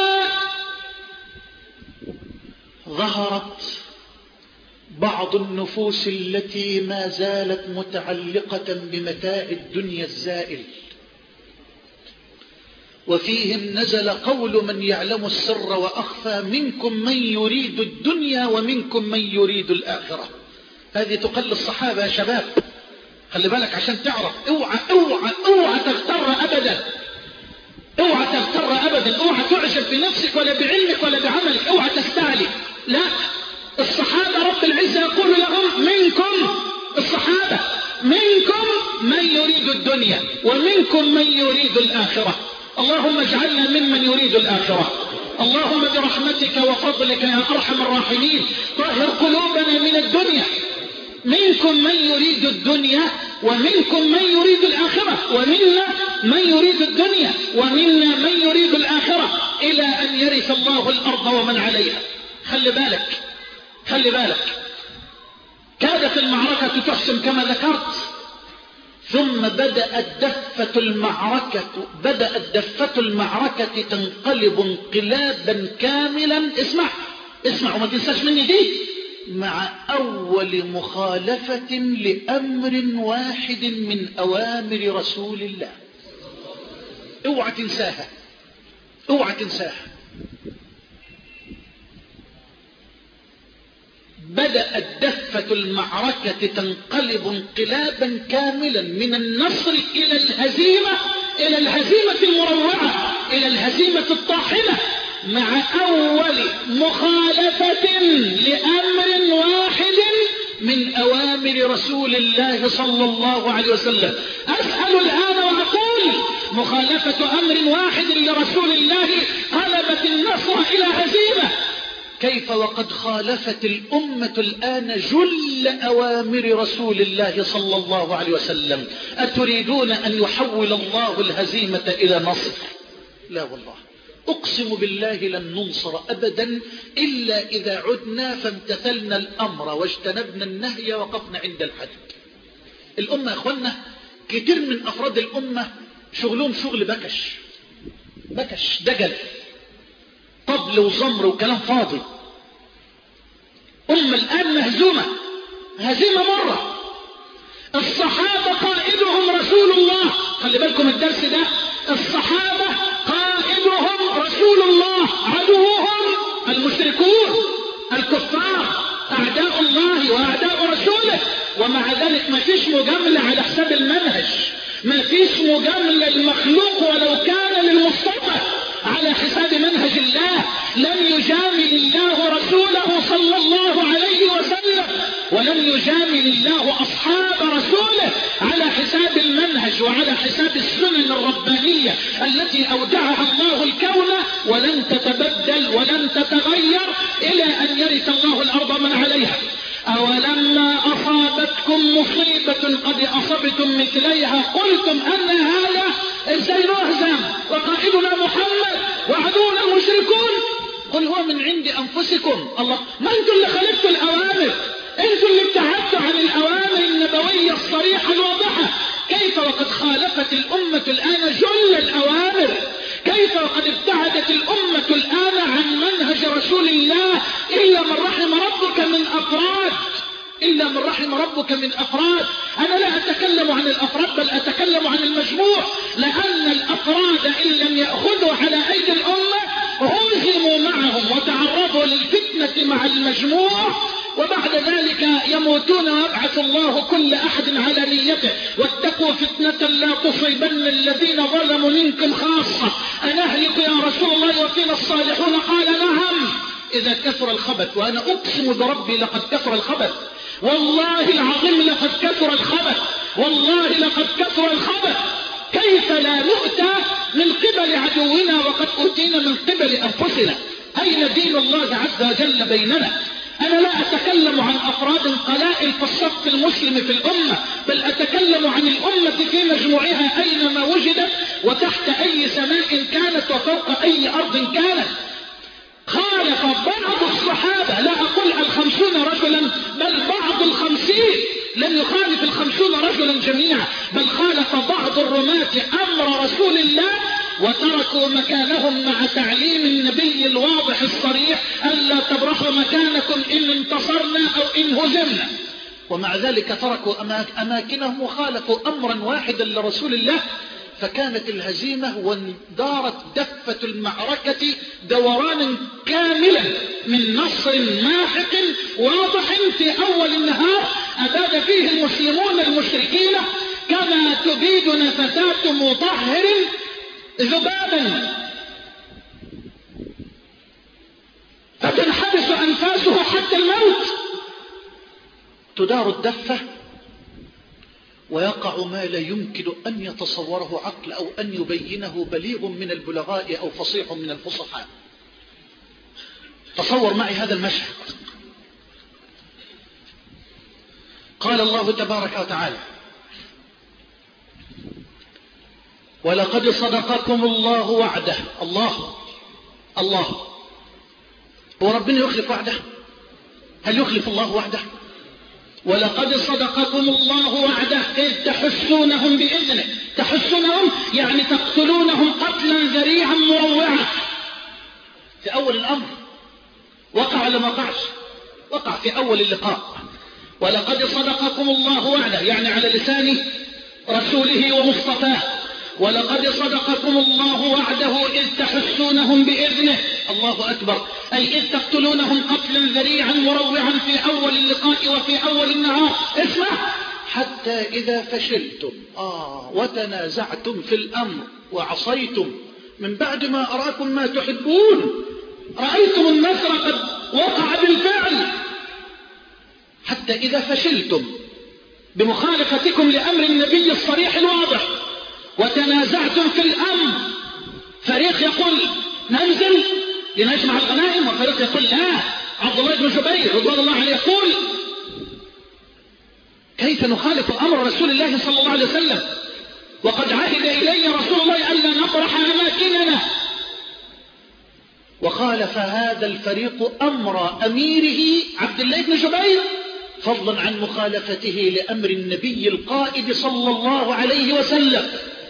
ظهرت بعض النفوس التي ما زالت متعلقة بمتاع الدنيا الزائل، وفيهم نزل قول من يعلم السر وأخفى منكم من يريد الدنيا ومنكم من يريد الآخرة. هذه تقل الصحابة يا شباب، خلي بالك عشان تعرف. اوعى اوعى اوعى تغتر أبدا، اوعى تغتر أبدا، اوعى تعجب بنفسك ولا بعلمك ولا بعملك، اوعى تستعلي. لا، الصحابة رب العزة يقول لهم منكم، الصحابة منكم من يريد الدنيا ومنكم من يريد الآخرة. اللهم اجعلنا ممن يريد الآخرة. اللهم برحمتك وفضلك يا أرحم الراحمين طهر قلوبنا من الدنيا. منكم من يريد الدنيا ومنكم من يريد الآخرة، ومنا من يريد الدنيا ومنا من يريد الآخرة، إلى أن يرث الله الأرض ومن عليها. خلي بالك خلي بالك كادت المعركة تحسم كما ذكرت، ثم بدأت دفة المعركة بدأت دفة المعركة تنقلب انقلابا كاملا. اسمع اسمع وما تنساش مني دي، مع أول مخالفة لأمر واحد من أوامر رسول الله. اوعى تنساها، اوعى تنساها. بدأت دفة المعركة تنقلب انقلابا كاملا من النصر إلى الهزيمة، إلى الهزيمة المروعة، إلى الهزيمة الطاحنة، مع أول مخالفة لأمر واحد من أوامر رسول الله صلى الله عليه وسلم. أسأل الآن وأقول: مخالفة أمر واحد لرسول الله قلبت النصر إلى هزيمة، كيف وقد خالفت الأمة الآن جل أوامر رسول الله صلى الله عليه وسلم؟ أتريدون أن يحول الله الهزيمة إلى نصر؟ لا والله، أقسم بالله لن ننصر أبدا إلا إذا عدنا فامتثلنا الأمر واجتنبنا النهي وقفنا عند الحد. الأمة يا أخوانا كتير من أفراد الأمة شغلهم شغل بكش بكش دجل طبل وزمر وكلام فاضي. أمة الآن مهزومة هزيمة مرة. الصحابة قائدهم رسول الله، خلي بالكم الدرس ده، الصحابة قائدهم رسول الله، عدوهم المشركون الكفار أعداء الله وأعداء رسوله، ومع ذلك ما فيش مجاملة على حساب المنهج، ما فيش مجاملة للمخلوق ولو كان للمصطفى على حساب منهج الله. لن يجامل الله رسوله صلى الله عليه وسلم، ولن يجامل الله أصحاب رسوله على حساب المنهج وعلى حساب السنن الربانية التي أودعها الله الكون، ولن تتبدل ولن تتغير إلى أن يرث الله الأرض من عليها. أولما أصابتكم مصيبة قد أصبتم مثليها قلتم أن هذا، ازاي نهزم وقائدنا محمد وعدونا المشركون؟ قل هو من عند أنفسكم. الله، ما انتم اللي خالفتوا الأوامر، انتم اللي ابتعدتوا عن الأوامر النبوية الصريحة الواضحة. كيف وقد خالفت الأمة الآن جل الأوامر؟ كيف وقد ابتعدت الأمة الآن عن منهج رسول الله إلا من رحم ربك من أفراد، إلا من رحم ربك من أفراد. أنا لا أتكلم عن الأفراد بل أتكلم عن المجموع، لأن الأفراد إن لم يأخذوا على أيدي الأمة هزموا معهم وتعرضوا للفتنة مع المجموع، وبعد ذلك يموتون ويبعث الله كل أحد على نيته. واتقوا فتنة لا تصيبن الذين ظلموا منكم خاصة. أنهلك يا رسول الله وفينا الصالحون؟ قال نعم إذا كثر الخبث. وأنا أقسم بربي لقد كثر الخبث، والله العظيم لقد كثر الخبث، والله لقد كثر الخبث. كيف لا نؤتى من قبل عدونا وقد أوتينا من قبل أنفسنا؟ أين دين الله عز وجل بيننا؟ أنا لا أتكلم عن أفراد قلائل في الصف المسلم في الأمة، بل أتكلم عن الأمة في مجموعها أينما وجدت وتحت أي سماء كانت وفوق أي أرض كانت. خالف بعض الصحابة، لا أقول الخمسون رجلا بل بعض الخمسين، لم يخالف الخمسون رجلا جميعا، بل خالف بعض الرماة أمر رسول الله وتركوا مكانهم مع تعليم النبي الواضح الصريح ألا تبرحوا مكانكم إن انتصرنا أو إن هزمنا. ومع ذلك تركوا أماكنهم وخالفوا أمرا واحدا لرسول الله. فكانت الهزيمة واندارت دفة المعركة دورانا كاملا من نصر ماحق واضح في أول النهار أباد فيه المسلمون المشركين كما تبيد نفثات مطهر ذبابا فتنحبس أنفاسه حتى الموت. تدار الدفة ويقع ما لا يمكن أن يتصوره عقل أو أن يبينه بليغ من البلغاء أو فصيح من الفصحاء. تصور معي هذا المشهد. قال الله تبارك وتعالى: ولقد صدقكم الله وعده. الله الله هو ربنا يخلف وعده؟ هل يخلف الله وعده؟ ولقد صدقكم الله وعده إذ تحسونهم بإذنه. تحسونهم يعني تقتلونهم قتلا ذريعا مروعا. في أول الأمر وقع لما وقعش، وقع في أول اللقاء. ولقد صدقكم الله وعده يعني على لسان رسوله ومصطفاه. ولقد صدقكم الله وعده إذ تحسونهم بإذنه. الله أكبر. أي إذ تقتلونهم قتلا ذريعا مروعا في أول اللقاء وفي أول النهار. اسمع: حتى إذا فشلتم آه وتنازعتم في الأمر وعصيتم من بعد ما أراكم ما تحبون، رأيتم النصر قد وقع بالفعل. حتى إذا فشلتم بمخالفتكم لأمر النبي الصريح الواضح وتنازعتم في الأمر، فريق يقول ننزل لنجمع الغنائم وفريق يقول لا. عبد الله بن جبير رضي الله عنه يقول: كيف نخالف أمر رسول الله صلى الله عليه وسلم وقد عهد إلي رسول الله ألا نطرح أماكننا. وخالف هذا الفريق أمر أميره عبد الله بن جبير، فضلا عن مخالفته لأمر النبي القائد صلى الله عليه وسلم.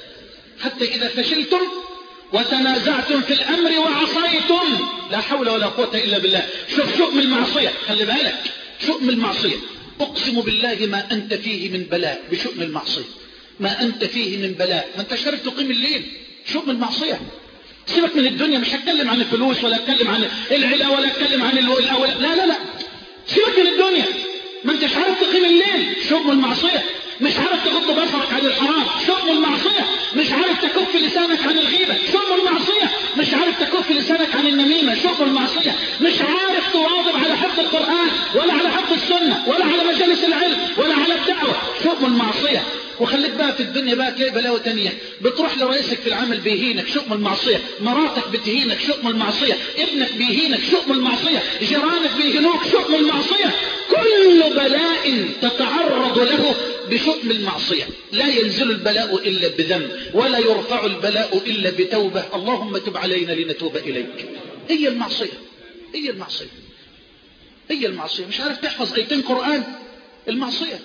حتى إذا فشلتم وتنازعتم في الأمر وعصيتم. لا حول ولا قوة إلا بالله. شوف شؤم المعصية، خلي بالك، شؤم المعصية. أقسم بالله ما أنت فيه من بلاء بشؤم المعصية، ما أنت فيه من بلاء. ما أنت شرف تقيم الليل. شؤم المعصية. سيبك من الدنيا، مش هتكلم عن الفلوس ولا اتكلم عن العلا ولا اتكلم عن الأول. لا لا لا، سيبك من الدنيا. ما انتش عارف تقيم الليل. شؤم المعصية. مش عارف تغض بصرك عن الحرام. شؤم المعصية. مش عارف تكف لسانك عن الغيبة. شؤم المعصية. مش عارف تكف لسانك عن النميمة. شؤم المعصية. مش عارف تواظب على حفظ القرآن ولا على حفظ السنة ولا على مجالس العلم ولا على الدعوة. شؤم المعصية. وخليك بقى في الدنيا بقى تلاقي بلاوة تانية. بتروح لرئيسك في العمل بيهينك. شؤم المعصية. مراتك بتهينك. شؤم المعصية. ابنك بيهينك. شؤم المعصية. جيرانك بيهينوك. شؤم المعصية. كل بلاء تتعرض له بشؤم المعصية. لا ينزل البلاء إلا بذنب ولا يرفع البلاء إلا بتوبة. اللهم تب علينا لنتوب إليك. هي المعصية، هي المعصية، هي المعصية. مش عارف تحفظ آيتين قرآن، المعصية.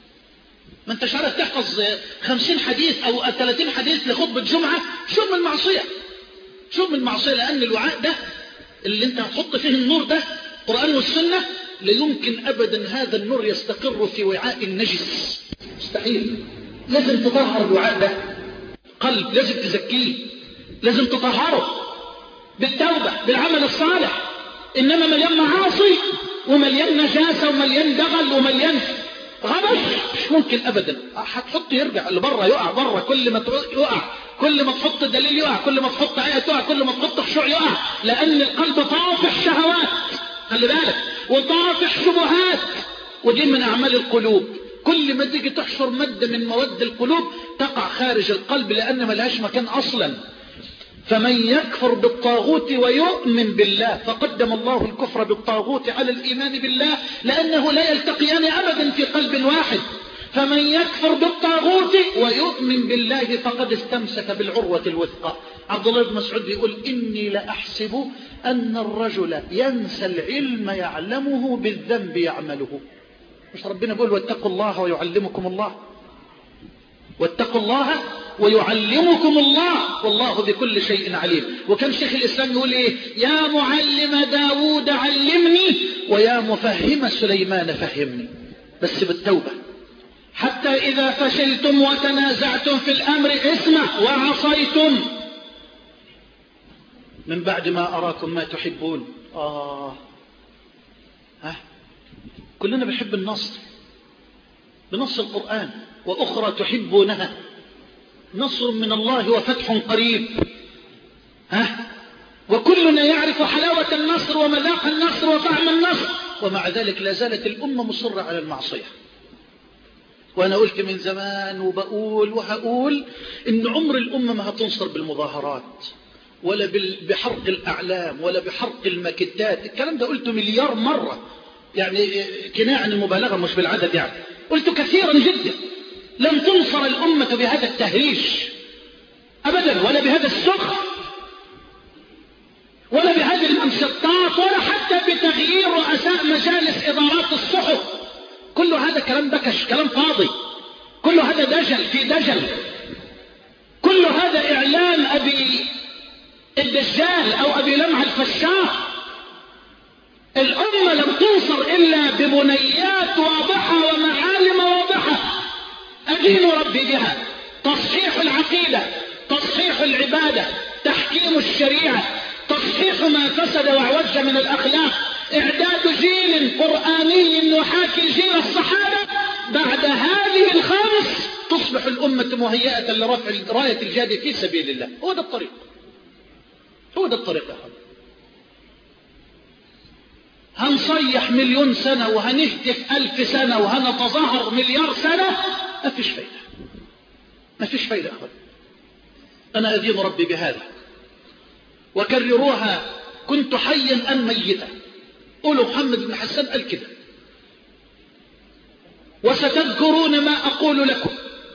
ما انتش عارف تحفظ خمسين حديث أو ثلاثين حديث لخطبة جمعة، شؤم المعصية. شؤم المعصية، لأن الوعاء ده اللي انت هتحط فيه النور ده قرآن والسنة، لا يمكن أبدا هذا النور يستقر في وعاء النجس، مستحيل. لازم تطهر الوعاء ده. قلب لازم تزكيه، لازم تطهره بالتوبة بالعمل الصالح. إنما مليان معاصي ومليان نجاسة ومليان دغل ومليان غبش، مش ممكن أبدا. هتحط يرجع لبره، يقع بره. كل ما يقع، كل ما تحط دليل يقع، كل ما تحط آية تقع، كل ما تحط خشوع يقع. لأن القلب طافح شهوات، خلي بالك، وطافح شبهات، ودي من أعمال القلوب. كل ما تيجي تحشر مادة من مواد القلوب تقع خارج القلب، لأن ملهاش مكان أصلا. فمن يكفر بالطاغوت ويؤمن بالله فقدم الله الكفر بالطاغوت على الإيمان بالله، لأنه لا يلتقيان أبدا في قلب واحد. فمن يكفر بالطاغوت ويؤمن بالله فقد استمسك بالعروة الوثقى. عبد الله بن مسعود يقول: إني لأحسب أن الرجل ينسى العلم يعلمه بالذنب يعمله. مش ربنا يقول: واتقوا الله ويعلمكم الله؟ واتقوا الله ويعلمكم الله والله بكل شيء عليم. وكان شيخ الإسلام يقول إيه؟ يا معلم داود علمني ويا مفهم سليمان فهمني. بس بالتوبة. حتى إذا فشلتم وتنازعتم في الأمر اسمع وعصيتم من بعد ما أراكم ما تحبون. آه ها كلنا بنحب النصر بنص القرآن، وأخرى تحبونها نصر من الله وفتح قريب. ها وكلنا يعرف حلاوة النصر ومذاق النصر وطعم النصر، ومع ذلك لا زالت الأمة مصرة على المعصية. وأنا قلت من زمان وبقول وهقول إن عمر الأمة ما هتنصر بالمظاهرات ولا بحرق الأعلام ولا بحرق الماكتات. الكلام ده قلته مليار مرة، يعني كناية عن المبالغة مش بالعدد، يعني قلت كثيرا جدا. لم تنصر الأمة بهذا التهريش أبدا، ولا بهذا السخف، ولا بهذه المنشطات، ولا حتى بتغيير رؤساء مجالس إدارات الصحف. كل هذا كلام بكش، كلام فاضي، كل هذا دجل في دجل، كل هذا إعلان أبي الدجال أو أبي لمع الفشاق. الأمة لم تنصر إلا ببنيات واضحة ومعالم واضحة أدين ربي بها: تصحيح العقيدة، تصحيح العبادة، تحكيم الشريعة، تصحيح ما فسد وعوج من الأخلاق، إعداد جيل قرآني يحاكي جيل الصحابة. بعد هذه الخمس تصبح الأمة مهيئة لرفع راية الجهاد في سبيل الله. هو ده الطريق، هو ده الطريق يا أخوان. هنصيح مليون سنة وهنهتف ألف سنة وهنتظاهر مليار سنة، ما فيش فايدة، ما فيش فايدة يا أخوان. أنا أدين ربي بهذا، وكرروها: كنت حيا أم ميتا. قولوا محمد بن حسان قال كده: وستذكرون ما أقول لكم.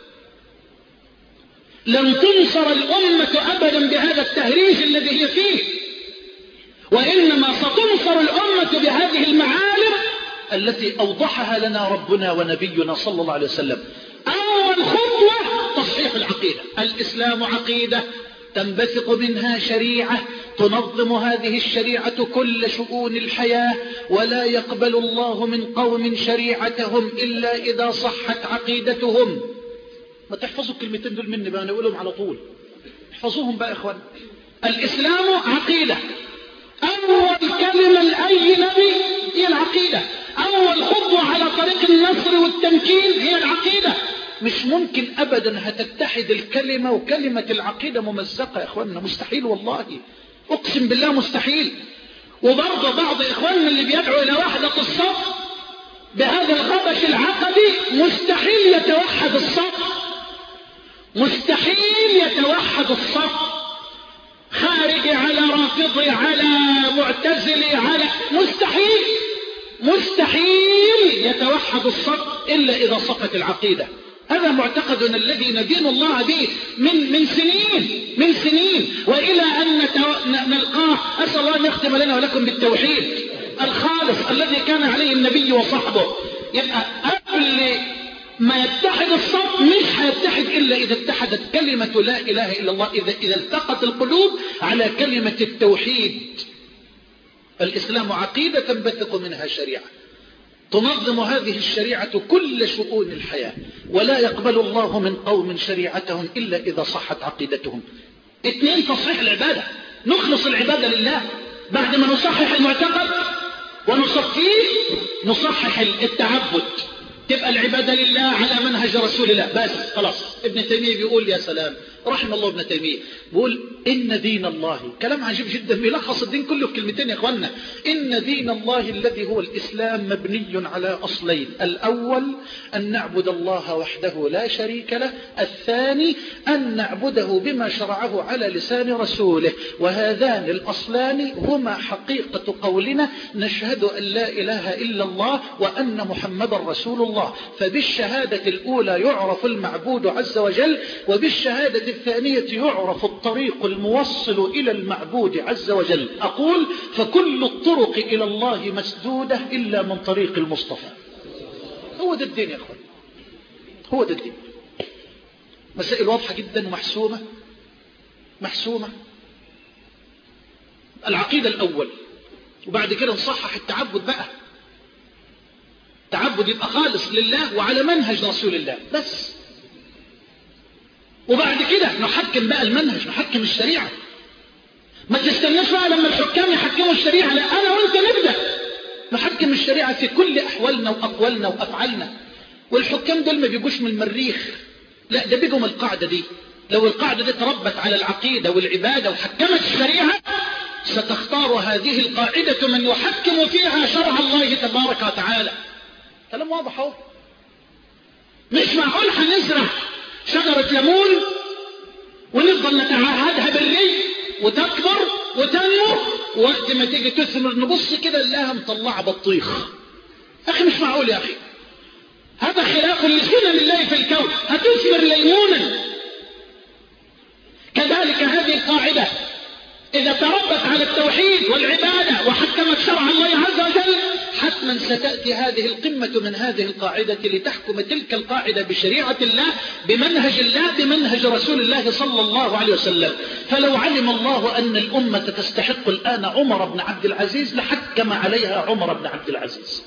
لن تنصر الأمة أبدا بهذا التهريج الذي هي فيه، وإنما ستنصر الأمة بهذه المعالم التي أوضحها لنا ربنا ونبينا صلى الله عليه وسلم. أول خطوة تصحيح العقيدة. الإسلام عقيدة تنبثق منها شريعة تنظم هذه الشريعة كل شؤون الحياة، ولا يقبل الله من قوم شريعتهم إلا إذا صحت عقيدتهم. ما تحفظوا الكلمتين دول مني بقى، أنا أقولهم على طول، احفظوهم بقى يا إخوان. الإسلام عقيدة، أول كلمة لأي نبي هي العقيدة. أول خطوة على طريق النصر والتمكين هي العقيدة. مش ممكن أبدا هتتحد الكلمة وكلمة العقيدة ممزقة يا إخواننا، مستحيل والله، أقسم بالله مستحيل. وبرضه بعض إخواننا اللي بيدعوا إلى وحدة الصف بهذا الغبش العقدي مستحيل يتوحد الصف، مستحيل يتوحد الصف. خارجي على رافضي على معتزلي على مستحيل مستحيل يتوحد الصف إلا إذا صفت العقيدة. هذا معتقدنا الذي ندين الله به من من سنين من سنين وإلى أن نلقاه. أسأل الله أن يختم لنا ولكم بالتوحيد الخالص الذي كان عليه النبي وصحبه. يبقى قبل ما يتحد الصف مش هيتحد إلا إذا اتحدت كلمة لا إله إلا الله، إذا, إذا التقت القلوب على كلمة التوحيد. الإسلام عقيدة تنبثق منها شريعة تنظم هذه الشريعة كل شؤون الحياة، ولا يقبل الله من قوم شريعتهم إلا إذا صحت عقيدتهم. اثنين، تصحيح العبادة، نخلص العبادة لله. بعد ما نصحح المعتقد ونصفيه نصحح التعبد، تبقى العبادة لله على منهج رسول الله بس خلاص. ابن تيمية بيقول يا سلام رحم الله ابن تيمية، بيقول إن دين الله، كلام عجيب جدا بيلخص الدين كله في كلمتين يا إخواننا: إن دين الله الذي هو الإسلام مبني على أصلين: الأول أن نعبد الله وحده لا شريك له، الثاني أن نعبده بما شرعه على لسان رسوله. وهذان الأصلان هما حقيقة قولنا نشهد أن لا إله إلا الله وأن محمد رسول الله. فبالشهادة الأولى يعرف المعبود عز وجل، وبالشهادة الثانية يعرف الطريق الموصل إلى المعبود عز وجل. أقول: فكل الطرق إلى الله مسدودة إلا من طريق المصطفى. هو ده الدين يا أخوان، هو ده الدين. مسائل واضحة جدا ومحسومة محسومة. العقيدة الأول، وبعد كده نصحح التعبد بقى. تعبد يبقى خالص لله وعلى منهج رسول الله بس. وبعد كده نحكم بقى المنهج، نحكم الشريعة. ما تستناش بقى لما الحكام يحكموا الشريعة، لا، أنا وأنت نبدأ نحكم الشريعة في كل أحوالنا وأقوالنا وأفعالنا. والحكام دول ما بيجوش من المريخ، لا، ده بيجوا من القاعدة دي. لو القاعدة دي تربت على العقيدة والعبادة وحكمت الشريعة ستختار هذه القاعدة من يحكم فيها شرع الله تبارك وتعالى. كلام واضح اهو. مش معقول هنزرع شجرة ليمون ونفضل نتعهدها بالري وتكبر وتنمو، وقت ما تيجي تثمر نبص كده نلاقيها مطلعة بطيخ. اخي مش معقول يا اخي، هذا خلاف لسنن الله في الكون. هتثمر ليمونا. كذلك هذه القاعدة إذا تربت على التوحيد والعبادة وحكمت شرع الله عز وجل حتما ستأتي هذه القمة من هذه القاعدة لتحكم تلك القاعدة بشريعة الله، بمنهج الله، بمنهج رسول الله صلى الله عليه وسلم. فلو علم الله أن الأمة تستحق الآن عمر بن عبد العزيز لحكم عليها عمر بن عبد العزيز.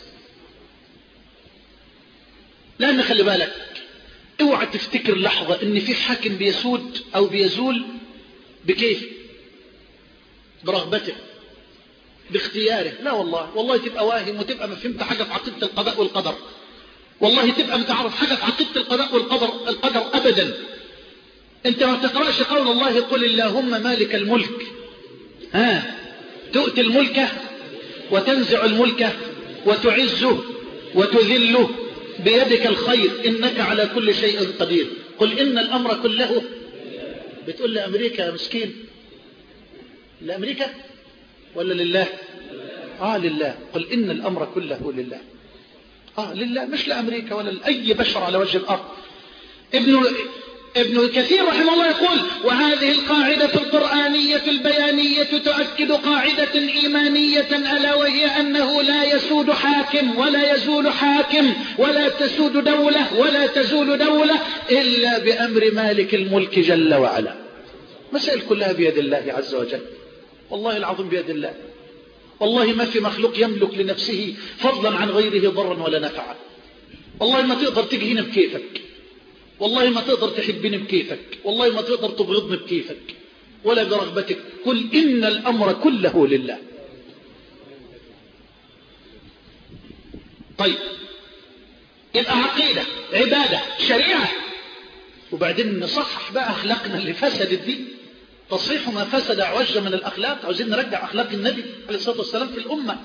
لأن خلي بالك، اوعى تفتكر لحظة ان في حاكم بيسود او بيزول بكيف، برغبته، باختياره. لا والله، والله تبقى واهم وتبقى ما فهمت حاجة في عقيدة القضاء والقدر. والله تبقى متعرف حاجة في عقيدة القضاء والقدر القدر ابدا. انت ما تقرأش قول الله قل اللهم مالك الملك ها تؤتي الملك وتنزع الملك وتعزه وتذله بيدك الخير إنك على كل شيء قدير. قل إن الأمر كله. بتقول لأمريكا يا مسكين، لأمريكا ولا لله؟ آه لله. قل إن الأمر كله لله. آه لله، مش لأمريكا ولا لأي بشر على وجه الأرض. ابن ابن كثير رحمه الله يقول: وهذه القاعدة القرآنية البيانية تؤكد قاعدة إيمانية ألا وهي أنه لا يسود حاكم ولا يزول حاكم ولا تسود دولة ولا تزول دولة إلا بأمر مالك الملك جل وعلا. مسائل كلها بيد الله عز وجل، والله العظيم بيد الله. والله ما في مخلوق يملك لنفسه فضلا عن غيره ضرا ولا نفعا. والله ما تقدر تجي هنا بكيفك، والله ما تقدر تحبني بكيفك، والله ما تقدر تبغضني بكيفك ولا برغبتك. قل إن الأمر كله لله. طيب، يبقى عقيدة، عبادة، شريعة، وبعدين نصحح بقى أخلاقنا اللي فسدت دي. تصحيح ما فسد عوج من الأخلاق. عاوزين نرجع أخلاق النبي عليه الصلاة والسلام في الأمة.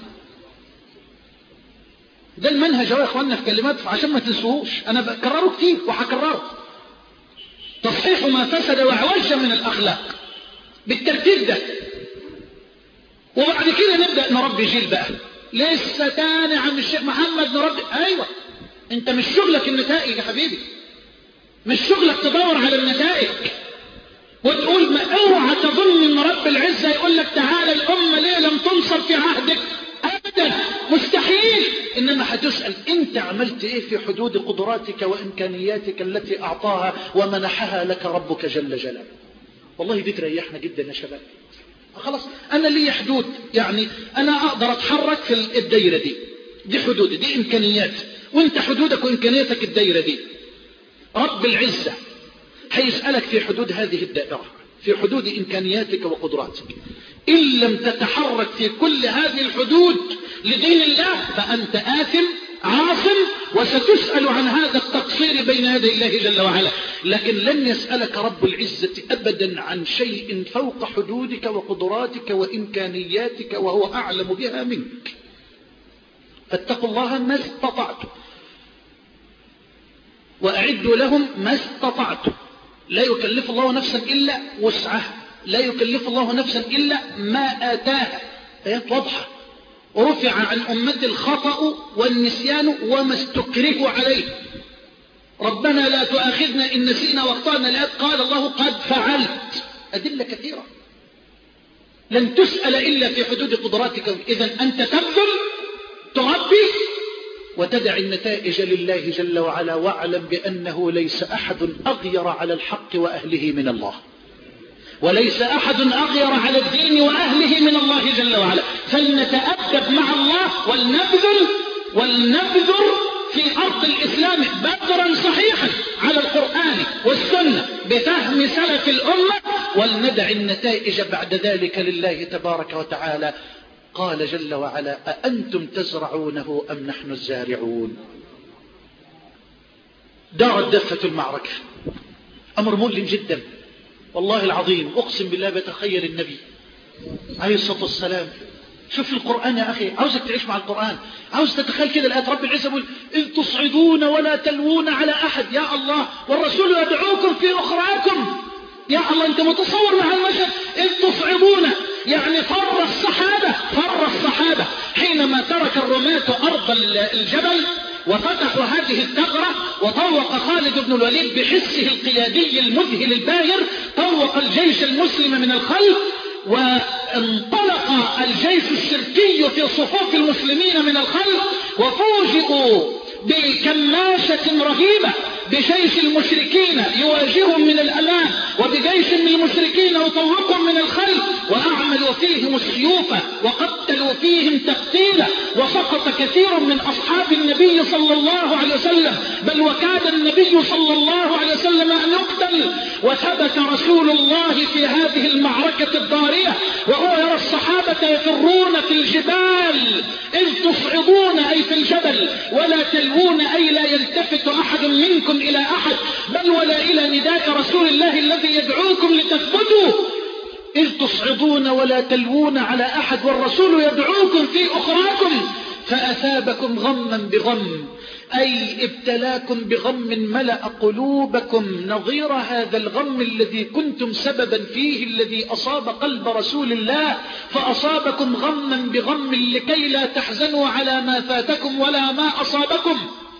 ده المنهج يا اخواننا في كلمات عشان ما تنسوهوش، انا بكرره كتير وهكرره. تصحيح ما فسد وعوج من الاخلاق بالترتيب ده. وبعد كده نبدا نربي جيل بقى. لسه تاني عم الشيخ محمد نربي. ايوه، انت مش شغلك النتائج يا حبيبي، مش شغلك تدور على النتائج وتقول ما اوعى تظن ان رب العزه يقول لك تعالى الامه ليه لم تنصر في عهدك. ابدا، مستحيل. انما هتسأل انت عملت ايه في حدود قدراتك وامكانياتك التي اعطاها ومنحها لك ربك جل جلاله. والله دي تريحنا جدا يا شباب. خلاص، انا لي حدود، يعني انا اقدر اتحرك في الدايره دي، دي حدودي، دي امكانيات، وانت حدودك وامكانياتك الدايره دي. رب العزه هيسألك في حدود هذه الدائره، في حدود امكانياتك وقدراتك. إن لم تتحرك في كل هذه الحدود لدين الله فأنت آثم عاصم، وستسأل عن هذا التقصير بين يدي الله جل وعلا. لكن لن يسألك رب العزة أبدا عن شيء فوق حدودك وقدراتك وإمكانياتك وهو أعلم بها منك. فاتقوا الله ما استطعتم وأعدوا لهم ما استطعتم. لا يكلف الله نفسا إلا وسعها، لا يكلف الله نفسا إلا ما آتاها. آيات واضحة. ورفع عن أمة الخطأ والنسيان وما استكرهوا عليه. ربنا لا تؤاخذنا إن نسينا واخطأنا، لا قال الله قد فعلت. أدلة كثيرة. لن تسأل إلا في حدود قدراتك. إذن أنت تبذل، تربي، وتدع النتائج لله جل وعلا. واعلم بأنه ليس أحد أغير على الحق وأهله من الله، وليس أحد أغير على الدين وأهله من الله جل وعلا. فلنتأدب مع الله ولنبذل ولنبذل في أرض الإسلام بدرا صحيحا على القرآن والسنة بفهم سلف الأمة، ولندع النتائج بعد ذلك لله تبارك وتعالى. قال جل وعلا: أأنتم تزرعونه أم نحن الزارعون؟ دارت دفة المعركة، أمر مؤلم جدا والله العظيم. أقسم بالله بتخيل النبي عليه الصلاة والسلام. شوف القرآن يا أخي، عاوزك تعيش مع القرآن، عاوز تتخيل كده الآيات. رب العزة يقول: إذ تصعدون ولا تلوون على أحد. يا الله، والرسول يدعوكم في أخراكم. يا الله، أنت متصور مع المشهد؟ إذ تصعدون يعني فر الصحابة، فر الصحابة حينما ترك الرماة أرض الجبل وفتحوا هذه الثغرة، وطوق خالد بن الوليد بحسه القيادي المذهل الباهر، طوق الجيش المسلم من الخلف، وانطلق الجيش الشركي في صفوف المسلمين من الخلف، وفوجئوا بكماشة رهيبة بجيش المشركين يواجههم من الأمام، وبجيش من المشركين يطوقهم من الخلف، وأعملوا فيهم السيوف وقتلوا فيهم تقتيلا، وسقط كثير من أصحاب النبي صلى الله عليه وسلم، بل وكاد النبي صلى الله عليه وسلم أن يقتل. وثبت رسول الله في هذه المعركة الضارية وهو يرى الصحابة يفرون في الجبال، إذ تصعدون أي في الجبل، ولا تلوون أي لا يلتفت أحد منكم إلى أحد، بل ولا إلى نداء رسول الله الذي يدعوكم لتثبتوا. إذ تصعدون ولا تلوون على أحد والرسول يدعوكم في أخراكم، فأثابكم غما بغم، أي ابتلاكم بغم ملأ قلوبكم نظير هذا الغم الذي كنتم سببا فيه، الذي أصاب قلب رسول الله، فأصابكم غما بغم لكي لا تحزنوا على ما فاتكم ولا ما أصابكم.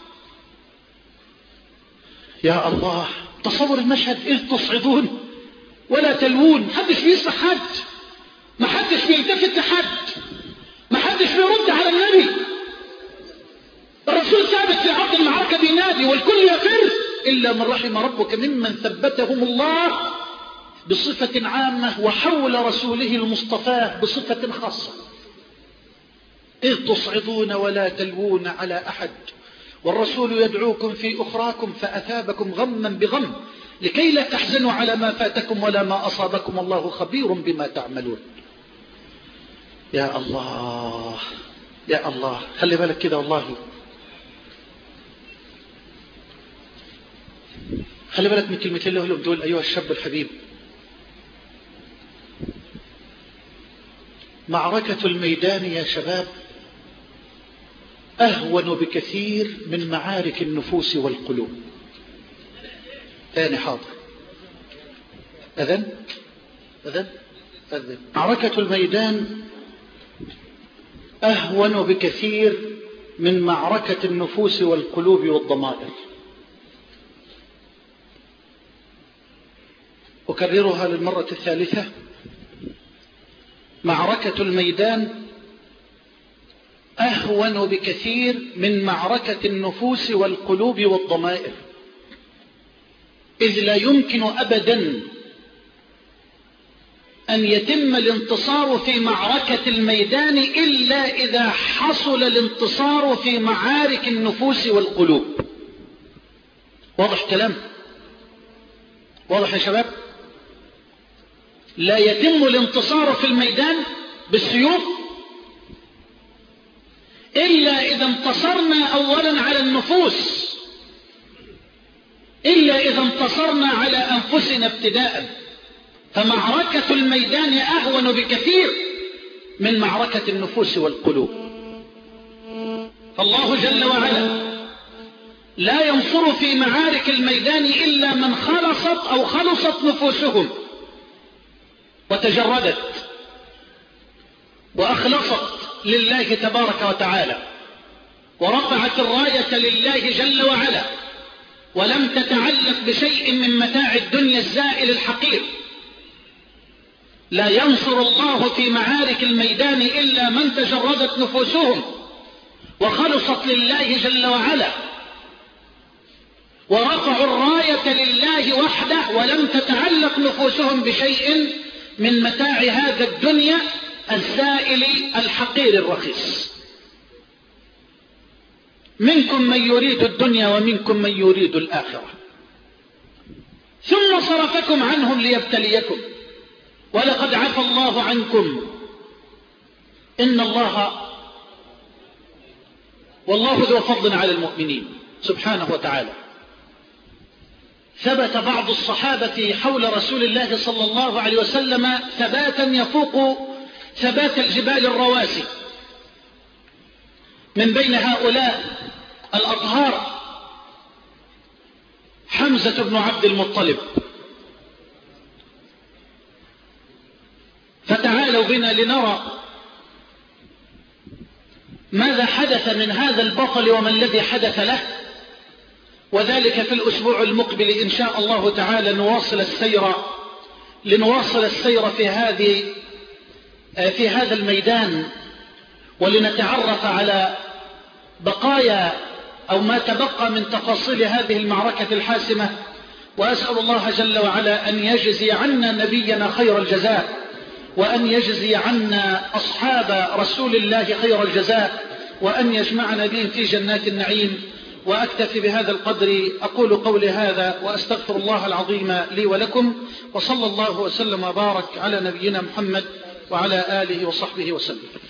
يا الله، تصور المشهد. إذ تصعدون ولا تلوون، محدش بيسمع حد، محدش بيلتفت لحد، محدش بيرد على النبي. الرسول ثابت في عرض المعركة بينادي والكل يفر إلا من رحم ربك ممن ثبتهم الله بصفة عامة، وحول رسوله المصطفى بصفة خاصة. إذ تصعدون ولا تلوون على أحد والرسول يدعوكم في أخراكم، فأثابكم غما بغم لكي لا تحزنوا على ما فاتكم ولا ما أصابكم، الله خبير بما تعملون. يا الله يا الله، خلي بالك كده والله، خلي بالك من كلمتين اللي لهم دول أيها الشاب الحبيب. معركة الميدان يا شباب أهون بكثير من معارك النفوس والقلوب. ثاني حاضر أذن أذن أذن معركة الميدان أهون بكثير من معركة النفوس والقلوب والضمائر. أكررها للمرة الثالثة: معركة الميدان أهون بكثير من معركة النفوس والقلوب والضمائر، إذ لا يمكن أبدا أن يتم الانتصار في معركة الميدان إلا إذا حصل الانتصار في معارك النفوس والقلوب. واضح كلام؟ واضح يا شباب؟ لا يتم الانتصار في الميدان بالسيوف إلا إذا انتصرنا أولا على النفوس، إلا إذا انتصرنا على أنفسنا ابتداء. فمعركة الميدان أهون بكثير من معركة النفوس والقلوب. فالله جل وعلا لا ينصر في معارك الميدان إلا من خلصت أو خلصت نفوسهم وتجردت وأخلصت لله تبارك وتعالى، ورفعت الراية لله جل وعلا، ولم تتعلق بشيء من متاع الدنيا الزائل الحقير. لا ينصر الله في معارك الميدان إلا من تجردت نفوسهم وخلصت لله جل وعلا، ورفعوا الراية لله وحده، ولم تتعلق نفوسهم بشيء من متاع هذا الدنيا الزائل الحقير الرخيص. منكم من يريد الدنيا ومنكم من يريد الآخرة، ثم صرفكم عنهم ليبتليكم، ولقد عفى الله عنكم إن الله والله ذو فضل على المؤمنين سبحانه وتعالى. ثبت بعض الصحابة حول رسول الله صلى الله عليه وسلم ثباتا يفوق ثبات الجبال الرواسي. من بين هؤلاء الأطهار حمزة بن عبد المطلب. فتعالوا بنا لنرى ماذا حدث من هذا البطل وما الذي حدث له، وذلك في الأسبوع المقبل إن شاء الله تعالى. نواصل السير لنواصل السير في هذه في هذا الميدان، ولنتعرف على بقايا أو ما تبقى من تفاصيل هذه المعركة الحاسمة. وأسأل الله جل وعلا أن يجزي عنا نبينا خير الجزاء، وأن يجزي عنا أصحاب رسول الله خير الجزاء، وأن يجمعنا بهم في جنات النعيم. وأكتفي بهذا القدر، أقول قولي هذا وأستغفر الله العظيم لي ولكم، وصلى الله وسلم وبارك على نبينا محمد وعلى آله وصحبه وسلم.